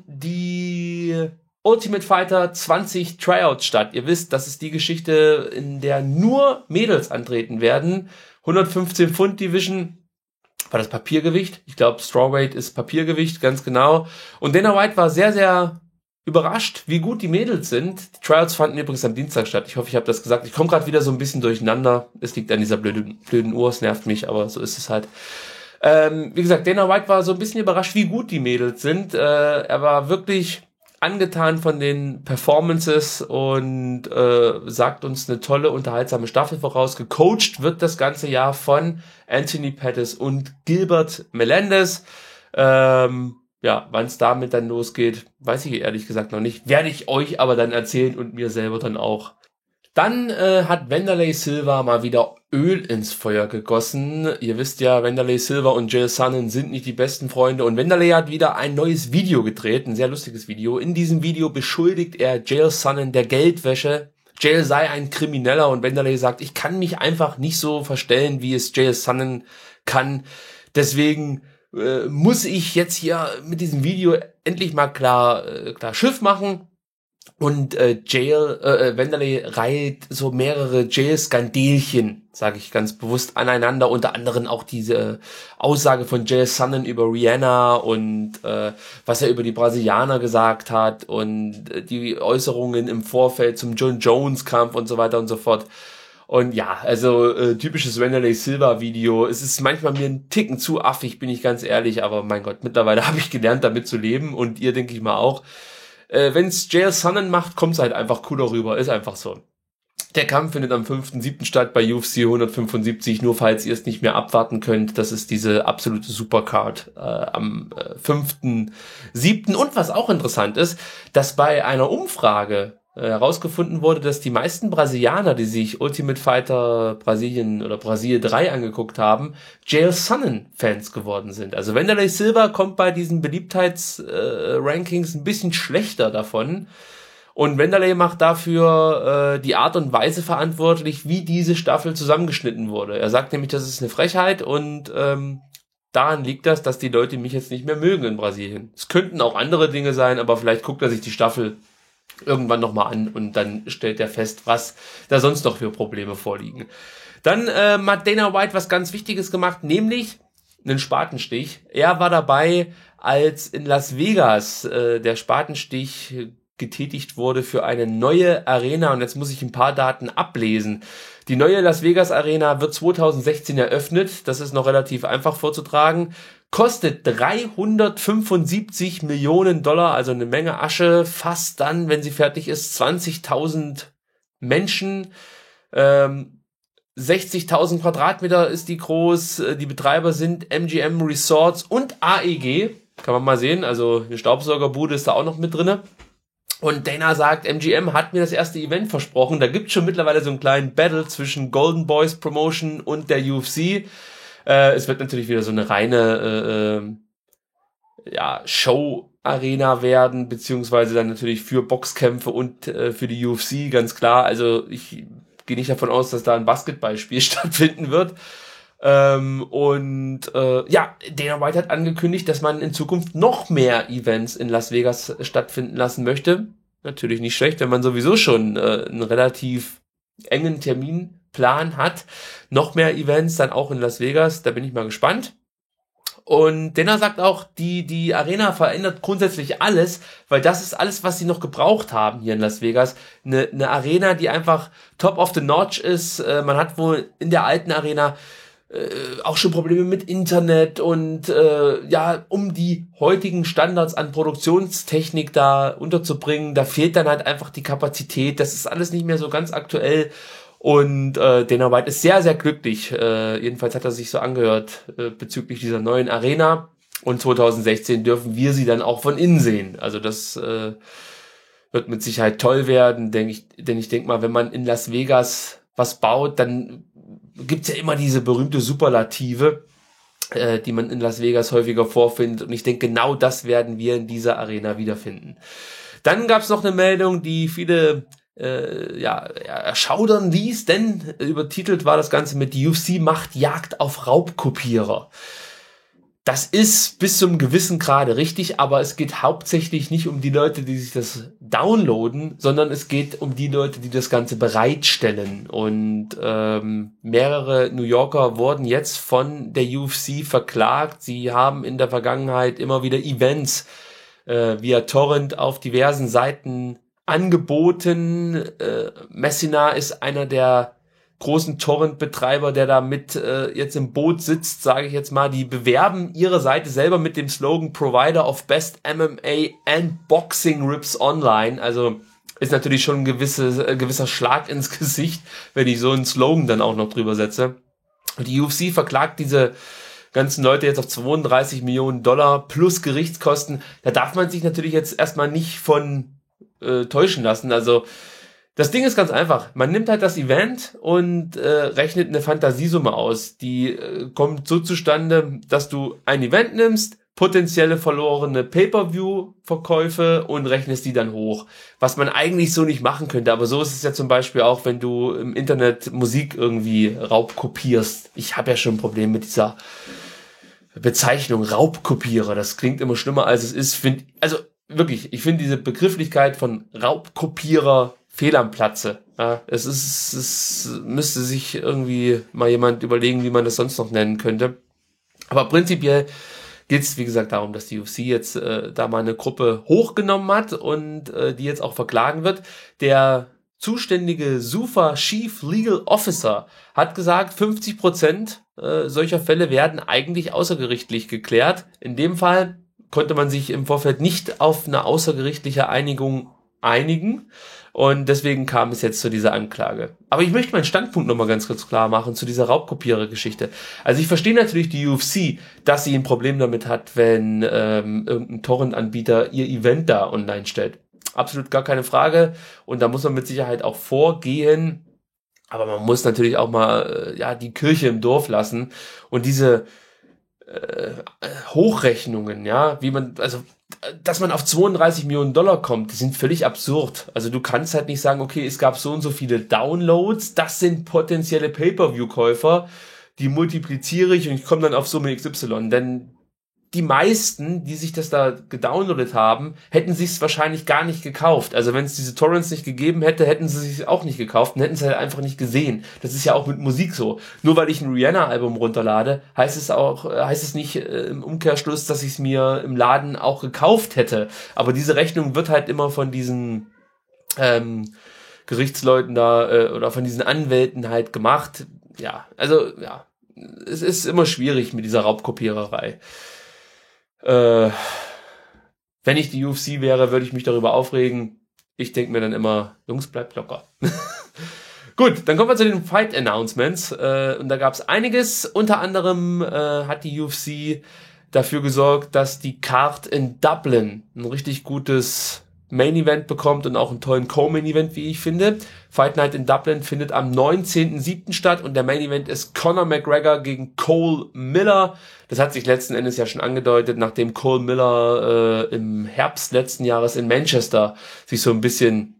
Speaker 1: die Ultimate Fighter 20 Tryouts statt. Ihr wisst, das ist die Geschichte, in der nur Mädels antreten werden. 115 Pfund Division war das Papiergewicht. Ich glaube, Strawweight ist Papiergewicht, ganz genau. Und Dana White war sehr, sehr überrascht, wie gut die Mädels sind. Die Tryouts fanden übrigens am Dienstag statt. Ich hoffe, ich habe das gesagt. Ich komme gerade wieder so ein bisschen durcheinander. Es liegt an dieser blöden Uhr. Es nervt mich, aber so ist es halt. Wie gesagt, Dana White war so ein bisschen überrascht, wie gut die Mädels sind. Er war wirklich angetan von den Performances und sagt uns eine tolle, unterhaltsame Staffel voraus. Gecoacht wird das ganze Jahr von Anthony Pettis und Gilbert Melendez. Ja, wann es damit dann losgeht, weiß ich ehrlich gesagt noch nicht. Werde ich euch aber dann erzählen und mir selber dann auch. Dann hat Wanderlei Silva mal wieder Öl ins Feuer gegossen. Ihr wisst ja, Wanderlei Silva und Chael Sonnen sind nicht die besten Freunde. Und Wanderlei hat wieder ein neues Video gedreht, ein sehr lustiges Video. In diesem Video beschuldigt er Chael Sonnen der Geldwäsche. Chael sei ein Krimineller und Wanderlei sagt, ich kann mich einfach nicht so verstellen, wie es Chael Sonnen kann. Deswegen muss ich jetzt hier mit diesem Video endlich mal klar Schiff machen. Und Wanderlei reiht so mehrere Jail-Skandelchen, sage ich ganz bewusst, aneinander, unter anderem auch diese Aussage von Chael Sonnen über Rihanna und was er über die Brasilianer gesagt hat und die Äußerungen im Vorfeld zum John Jones-Kampf und so weiter und so fort. Und ja, also typisches Wanderlei Silva-Video. Es ist manchmal mir ein Ticken zu affig, bin ich ganz ehrlich, aber mein Gott, mittlerweile habe ich gelernt, damit zu leben und ihr, denke ich mal, auch. Wenn's Chael Sonnen macht, kommt's halt einfach cooler rüber. Ist einfach so. Der Kampf findet am 5.7. statt bei UFC 175, nur falls ihr es nicht mehr abwarten könnt. Das ist diese absolute Supercard am 5.7. Und was auch interessant ist, dass bei einer Umfrage herausgefunden wurde, dass die meisten Brasilianer, die sich Ultimate Fighter Brasilien oder Brasil 3 angeguckt haben, Chael Sonnen Fans geworden sind. Also Wanderlei Silva kommt bei diesen Beliebtheitsrankings ein bisschen schlechter davon. Und Wanderlei macht dafür die Art und Weise verantwortlich, wie diese Staffel zusammengeschnitten wurde. Er sagt nämlich, das ist eine Frechheit und daran liegt das, dass die Leute mich jetzt nicht mehr mögen in Brasilien. Es könnten auch andere Dinge sein, aber vielleicht guckt er sich die Staffel irgendwann nochmal an und dann stellt er fest, was da sonst noch für Probleme vorliegen. Dann hat Dana White was ganz Wichtiges gemacht, nämlich einen Spatenstich. Er war dabei, als in Las Vegas der Spatenstich getätigt wurde für eine neue Arena und jetzt muss ich ein paar Daten ablesen. Die neue Las Vegas Arena wird 2016 eröffnet, das ist noch relativ einfach vorzutragen, kostet 375 Millionen Dollar, also eine Menge Asche, fast dann, wenn sie fertig ist, 20.000 Menschen, 60.000 Quadratmeter ist die groß, die Betreiber sind MGM Resorts und AEG, kann man mal sehen, also eine Staubsaugerbude ist da auch noch mit drinne. Und Dana sagt, MGM hat mir das erste Event versprochen. Da gibt's schon mittlerweile so einen kleinen Battle zwischen Golden Boys Promotion und der UFC. Es wird natürlich wieder so eine reine Show-Arena werden, beziehungsweise dann natürlich für Boxkämpfe und für die UFC, ganz klar. Also ich gehe nicht davon aus, dass da ein Basketballspiel stattfinden wird. Dana White hat angekündigt, dass man in Zukunft noch mehr Events in Las Vegas stattfinden lassen möchte. Natürlich nicht schlecht, wenn man sowieso schon einen relativ engen Terminplan hat. Noch mehr Events dann auch in Las Vegas, da bin ich mal gespannt. Und Dana sagt auch, die Arena verändert grundsätzlich alles, weil das ist alles, was sie noch gebraucht haben hier in Las Vegas. Eine Arena, die einfach top of the notch ist. Man hat wohl in der alten Arena auch schon Probleme mit Internet und um die heutigen Standards an Produktionstechnik da unterzubringen, da fehlt dann halt einfach die Kapazität, das ist alles nicht mehr so ganz aktuell und Dana White ist sehr, sehr glücklich, jedenfalls hat er sich so angehört bezüglich dieser neuen Arena und 2016 dürfen wir sie dann auch von innen sehen, also das wird mit Sicherheit toll werden, denn ich denke mal, wenn man in Las Vegas was baut, dann gibt's ja immer diese berühmte Superlative, die man in Las Vegas häufiger vorfindet. Und ich denke, genau das werden wir in dieser Arena wiederfinden. Dann gab's noch eine Meldung, die viele erschaudern ließ, denn übertitelt war das Ganze mit UFC macht Jagd auf Raubkopierer. Das ist bis zum gewissen Grade richtig, aber es geht hauptsächlich nicht um die Leute, die sich das downloaden, sondern es geht um die Leute, die das Ganze bereitstellen. Und mehrere New Yorker wurden jetzt von der UFC verklagt. Sie haben in der Vergangenheit immer wieder Events via Torrent auf diversen Seiten angeboten. Messina ist einer der großen Torrent-Betreiber, der da mit jetzt im Boot sitzt, sage ich jetzt mal, die bewerben ihre Seite selber mit dem Slogan Provider of Best MMA and Boxing Rips Online. Also ist natürlich schon ein gewisser Schlag ins Gesicht, wenn ich so einen Slogan dann auch noch drüber setze. Und die UFC verklagt diese ganzen Leute jetzt auf 32 Millionen Dollar plus Gerichtskosten. Da darf man sich natürlich jetzt erstmal nicht von täuschen lassen. Also das Ding ist ganz einfach. Man nimmt halt das Event und rechnet eine Fantasiesumme aus. Die kommt so zustande, dass du ein Event nimmst, potenzielle verlorene Pay-Per-View-Verkäufe und rechnest die dann hoch. Was man eigentlich so nicht machen könnte. Aber so ist es ja zum Beispiel auch, wenn du im Internet Musik irgendwie raubkopierst. Ich habe ja schon ein Problem mit dieser Bezeichnung Raubkopierer. Das klingt immer schlimmer, als es ist. wirklich, ich finde diese Begrifflichkeit von Raubkopierer fehl am Platze. Ja, es müsste sich irgendwie mal jemand überlegen, wie man das sonst noch nennen könnte. Aber prinzipiell geht es, wie gesagt, darum, dass die UFC jetzt da mal eine Gruppe hochgenommen hat und die jetzt auch verklagen wird. Der zuständige SUFA Chief Legal Officer hat gesagt, 50% solcher Fälle werden eigentlich außergerichtlich geklärt. In dem Fall konnte man sich im Vorfeld nicht auf eine außergerichtliche Einigung einigen. Und deswegen kam es jetzt zu dieser Anklage. Aber ich möchte meinen Standpunkt nochmal ganz kurz klar machen zu dieser Raubkopierer-Geschichte. Also ich verstehe natürlich die UFC, dass sie ein Problem damit hat, wenn irgendein Torrent-Anbieter ihr Event da online stellt. Absolut gar keine Frage. Und da muss man mit Sicherheit auch vorgehen. Aber man muss natürlich auch mal die Kirche im Dorf lassen. Und diese Hochrechnungen, ja, dass man auf 32 Millionen Dollar kommt, die sind völlig absurd. Also du kannst halt nicht sagen, okay, es gab so und so viele Downloads, das sind potenzielle Pay-Per-View-Käufer, die multipliziere ich und ich komme dann auf Summe XY, denn die meisten, die sich das da gedownloadet haben, hätten sich es wahrscheinlich gar nicht gekauft. Also wenn es diese Torrents nicht gegeben hätte, hätten sie sich auch nicht gekauft und hätten es halt einfach nicht gesehen. Das ist ja auch mit Musik so. Nur weil ich ein Rihanna-Album runterlade, heißt es nicht im Umkehrschluss, dass ich es mir im Laden auch gekauft hätte. Aber diese Rechnung wird halt immer von diesen Gerichtsleuten da oder von diesen Anwälten halt gemacht. Ja, also ja, es ist immer schwierig mit dieser Raubkopiererei. Wenn ich die UFC wäre, würde ich mich darüber aufregen. Ich denke mir dann immer, Jungs, bleibt locker. Gut, dann kommen wir zu den Fight-Announcements. Und da gab es einiges. Unter anderem hat die UFC dafür gesorgt, dass die Card in Dublin ein richtig gutes Main-Event bekommt und auch einen tollen Co-Main-Event, wie ich finde. Fight Night in Dublin findet am 19.07. statt und der Main-Event ist Conor McGregor gegen Cole Miller. Das hat sich letzten Endes ja schon angedeutet, nachdem Cole Miller im Herbst letzten Jahres in Manchester sich so ein bisschen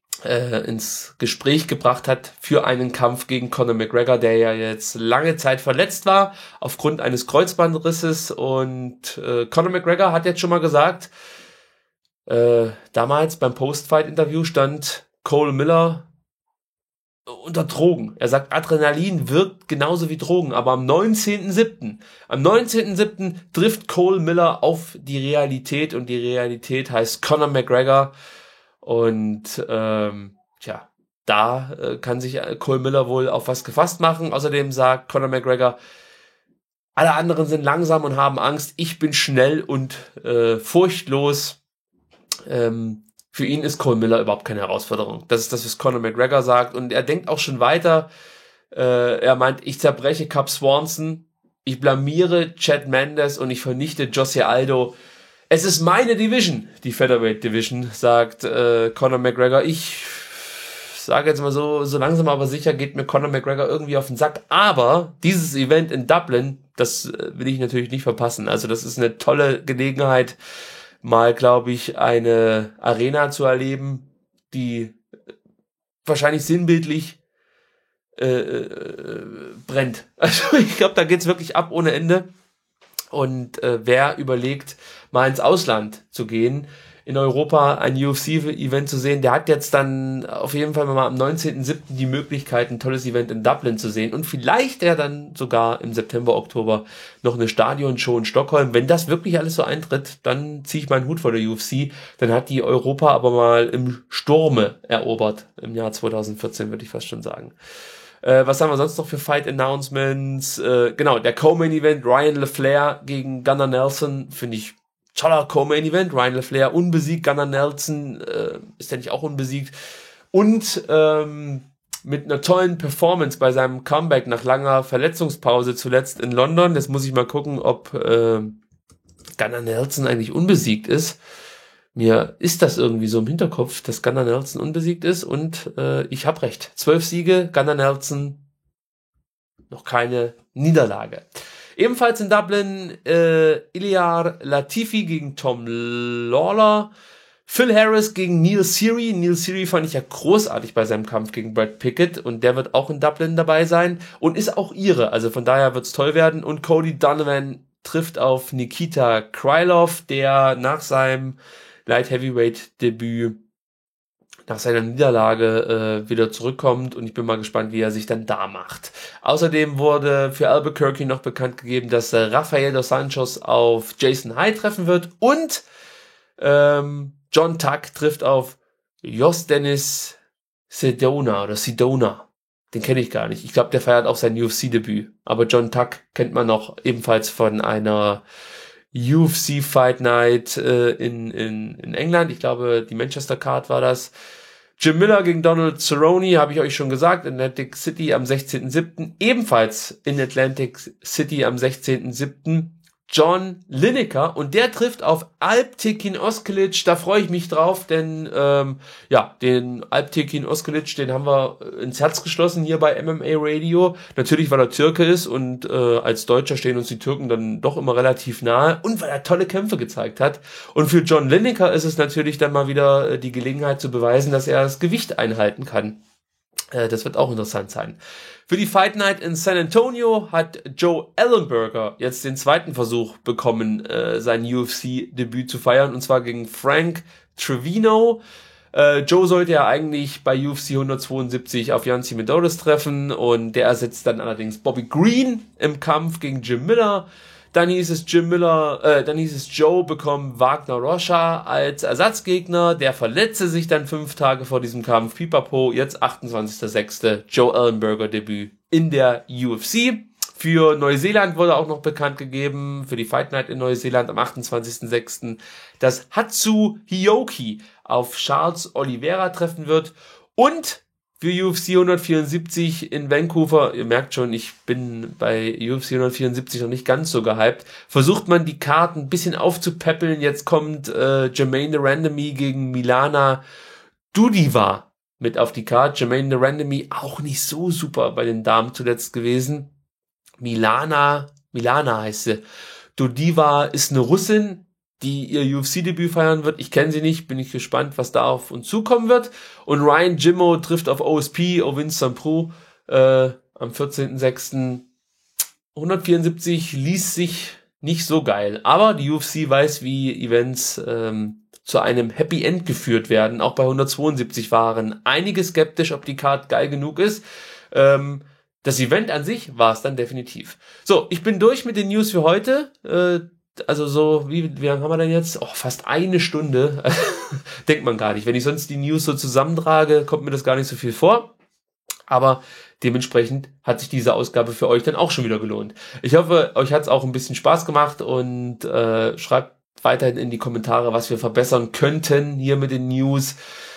Speaker 1: ins Gespräch gebracht hat für einen Kampf gegen Conor McGregor, der ja jetzt lange Zeit verletzt war aufgrund eines Kreuzbandrisses. Und Conor McGregor hat jetzt schon mal gesagt, damals beim Post-Fight-Interview stand Cole Miller unter Drogen. Er sagt, Adrenalin wirkt genauso wie Drogen, aber am 19.07. trifft Cole Miller auf die Realität und die Realität heißt Conor McGregor und da kann sich Cole Miller wohl auf was gefasst machen. Außerdem sagt Conor McGregor, alle anderen sind langsam und haben Angst, ich bin schnell und furchtlos. Für ihn ist Cole Miller überhaupt keine Herausforderung. Das ist das, was Conor McGregor sagt. Und er denkt auch schon weiter. Er meint, ich zerbreche Cub Swanson, ich blamiere Chad Mendes und ich vernichte Jose Aldo. Es ist meine Division, die Featherweight Division, sagt Conor McGregor. Ich sage jetzt mal so langsam aber sicher geht mir Conor McGregor irgendwie auf den Sack. Aber dieses Event in Dublin, das will ich natürlich nicht verpassen. Also das ist eine tolle Gelegenheit, mal, glaube ich, eine Arena zu erleben, die wahrscheinlich sinnbildlich brennt. Also ich glaube, da geht's wirklich ab ohne Ende. Und wer überlegt, mal ins Ausland zu gehen, in Europa ein UFC-Event zu sehen, der hat jetzt dann auf jeden Fall mal am 19.07. die Möglichkeit, ein tolles Event in Dublin zu sehen und vielleicht ja dann sogar im September, Oktober noch eine Stadionshow in Stockholm. Wenn das wirklich alles so eintritt, dann ziehe ich meinen Hut vor der UFC. Dann hat die Europa aber mal im Sturme erobert, im Jahr 2014 würde ich fast schon sagen. Was haben wir sonst noch für Fight-Announcements? Genau, der Co-Main-Event, Ryan LaFlair gegen Gunnar Nelson, finde ich toller Co-Main-Event. Ryan LaFlair unbesiegt, Gunnar Nelson ist ja nicht auch unbesiegt. Und mit einer tollen Performance bei seinem Comeback nach langer Verletzungspause zuletzt in London. Jetzt muss ich mal gucken, ob Gunnar Nelson eigentlich unbesiegt ist. Mir ist das irgendwie so im Hinterkopf, dass Gunnar Nelson unbesiegt ist und ich habe recht. 12 Siege, Gunnar Nelson, noch keine Niederlage. Ebenfalls in Dublin Ilir Latifi gegen Tom Lawler, Phil Harris gegen Neil Seery. Neil Seery fand ich ja großartig bei seinem Kampf gegen Brad Pickett und der wird auch in Dublin dabei sein und ist auch Ire, also von daher wird's toll werden. Und Cody Donovan trifft auf Nikita Krylov, der nach seinem Light Heavyweight Debüt nach seiner Niederlage wieder zurückkommt und ich bin mal gespannt, wie er sich dann da macht. Außerdem wurde für Albuquerque noch bekannt gegeben, dass Rafael dos Anjos auf Jason Hyde treffen wird und John Tuck trifft auf Yordenis Sedona. Den kenne ich gar nicht. Ich glaube, der feiert auch sein UFC-Debüt. Aber John Tuck kennt man noch ebenfalls von einer UFC Fight Night in England. Ich glaube, die Manchester Card war das. Jim Miller gegen Donald Cerrone, habe ich euch schon gesagt, in Atlantic City am 16.07. Ebenfalls in Atlantic City am 16.07. John Lineker und der trifft auf Alptekin Oskilic. Da freue ich mich drauf, denn den Alptekin Oskilic, den haben wir ins Herz geschlossen hier bei MMA Radio. Natürlich, weil er Türke ist und als Deutscher stehen uns die Türken dann doch immer relativ nahe und weil er tolle Kämpfe gezeigt hat. Und für John Lineker ist es natürlich dann mal wieder die Gelegenheit zu beweisen, dass er das Gewicht einhalten kann. Das wird auch interessant sein. Für die Fight Night in San Antonio hat Joe Ellenberger jetzt den zweiten Versuch bekommen, sein UFC-Debüt zu feiern, und zwar gegen Frank Trevino. Joe sollte ja eigentlich bei UFC 172 auf Yancy Medeiros treffen und der ersetzt dann allerdings Bobby Green im Kampf gegen Jim Miller. Dann hieß es Joe bekommt Wagner Rocha als Ersatzgegner. Der verletzte sich dann 5 Tage vor diesem Kampf. Pipapo, jetzt 28.06. Joe Ellenberger Debüt in der UFC. Für Neuseeland wurde auch noch bekannt gegeben, für die Fight Night in Neuseeland am 28.06., dass Hatsu Hioki auf Charles Oliveira treffen wird. Und für UFC 174 in Vancouver, ihr merkt schon, ich bin bei UFC 174 noch nicht ganz so gehypt, versucht man die Karten ein bisschen aufzupäppeln. Jetzt kommt Jermaine de Randamie gegen Milana Dudiva mit auf die Karte. Jermaine de Randamie auch nicht so super bei den Damen zuletzt gewesen. Milana heißt sie. Dudiva ist eine Russin, die ihr UFC-Debüt feiern wird. Ich kenne sie nicht, bin ich gespannt, was da auf uns zukommen wird. Und Ryan Jimmo trifft auf OSP, Ovin Sampru, am 14.06. 174 liest sich nicht so geil. Aber die UFC weiß, wie Events zu einem Happy End geführt werden. Auch bei 172 waren einige skeptisch, ob die Card geil genug ist. Das Event an sich war es dann definitiv. So, ich bin durch mit den News für heute. Also so, wie lange haben wir denn jetzt? Oh, fast eine Stunde. Denkt man gar nicht. Wenn ich sonst die News so zusammentrage, kommt mir das gar nicht so viel vor. Aber dementsprechend hat sich diese Ausgabe für euch dann auch schon wieder gelohnt. Ich hoffe, euch hat es auch ein bisschen Spaß gemacht und schreibt weiterhin in die Kommentare, was wir verbessern könnten hier mit den News.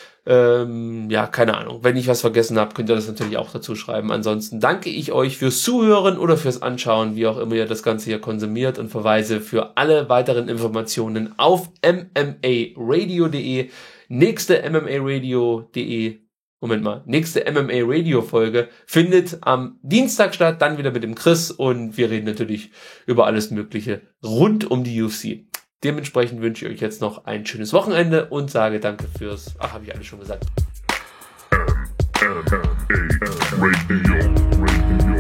Speaker 1: Keine Ahnung. Wenn ich was vergessen habe, könnt ihr das natürlich auch dazu schreiben. Ansonsten danke ich euch fürs Zuhören oder fürs Anschauen, wie auch immer ihr das Ganze hier konsumiert, und verweise für alle weiteren Informationen auf mmaradio.de. Nächste MMA-Radio-Folge findet am Dienstag statt, dann wieder mit dem Chris, und wir reden natürlich über alles Mögliche rund um die UFC. Dementsprechend wünsche ich euch jetzt noch ein schönes Wochenende und sage danke fürs... habe ich alles schon gesagt.
Speaker 2: Radio.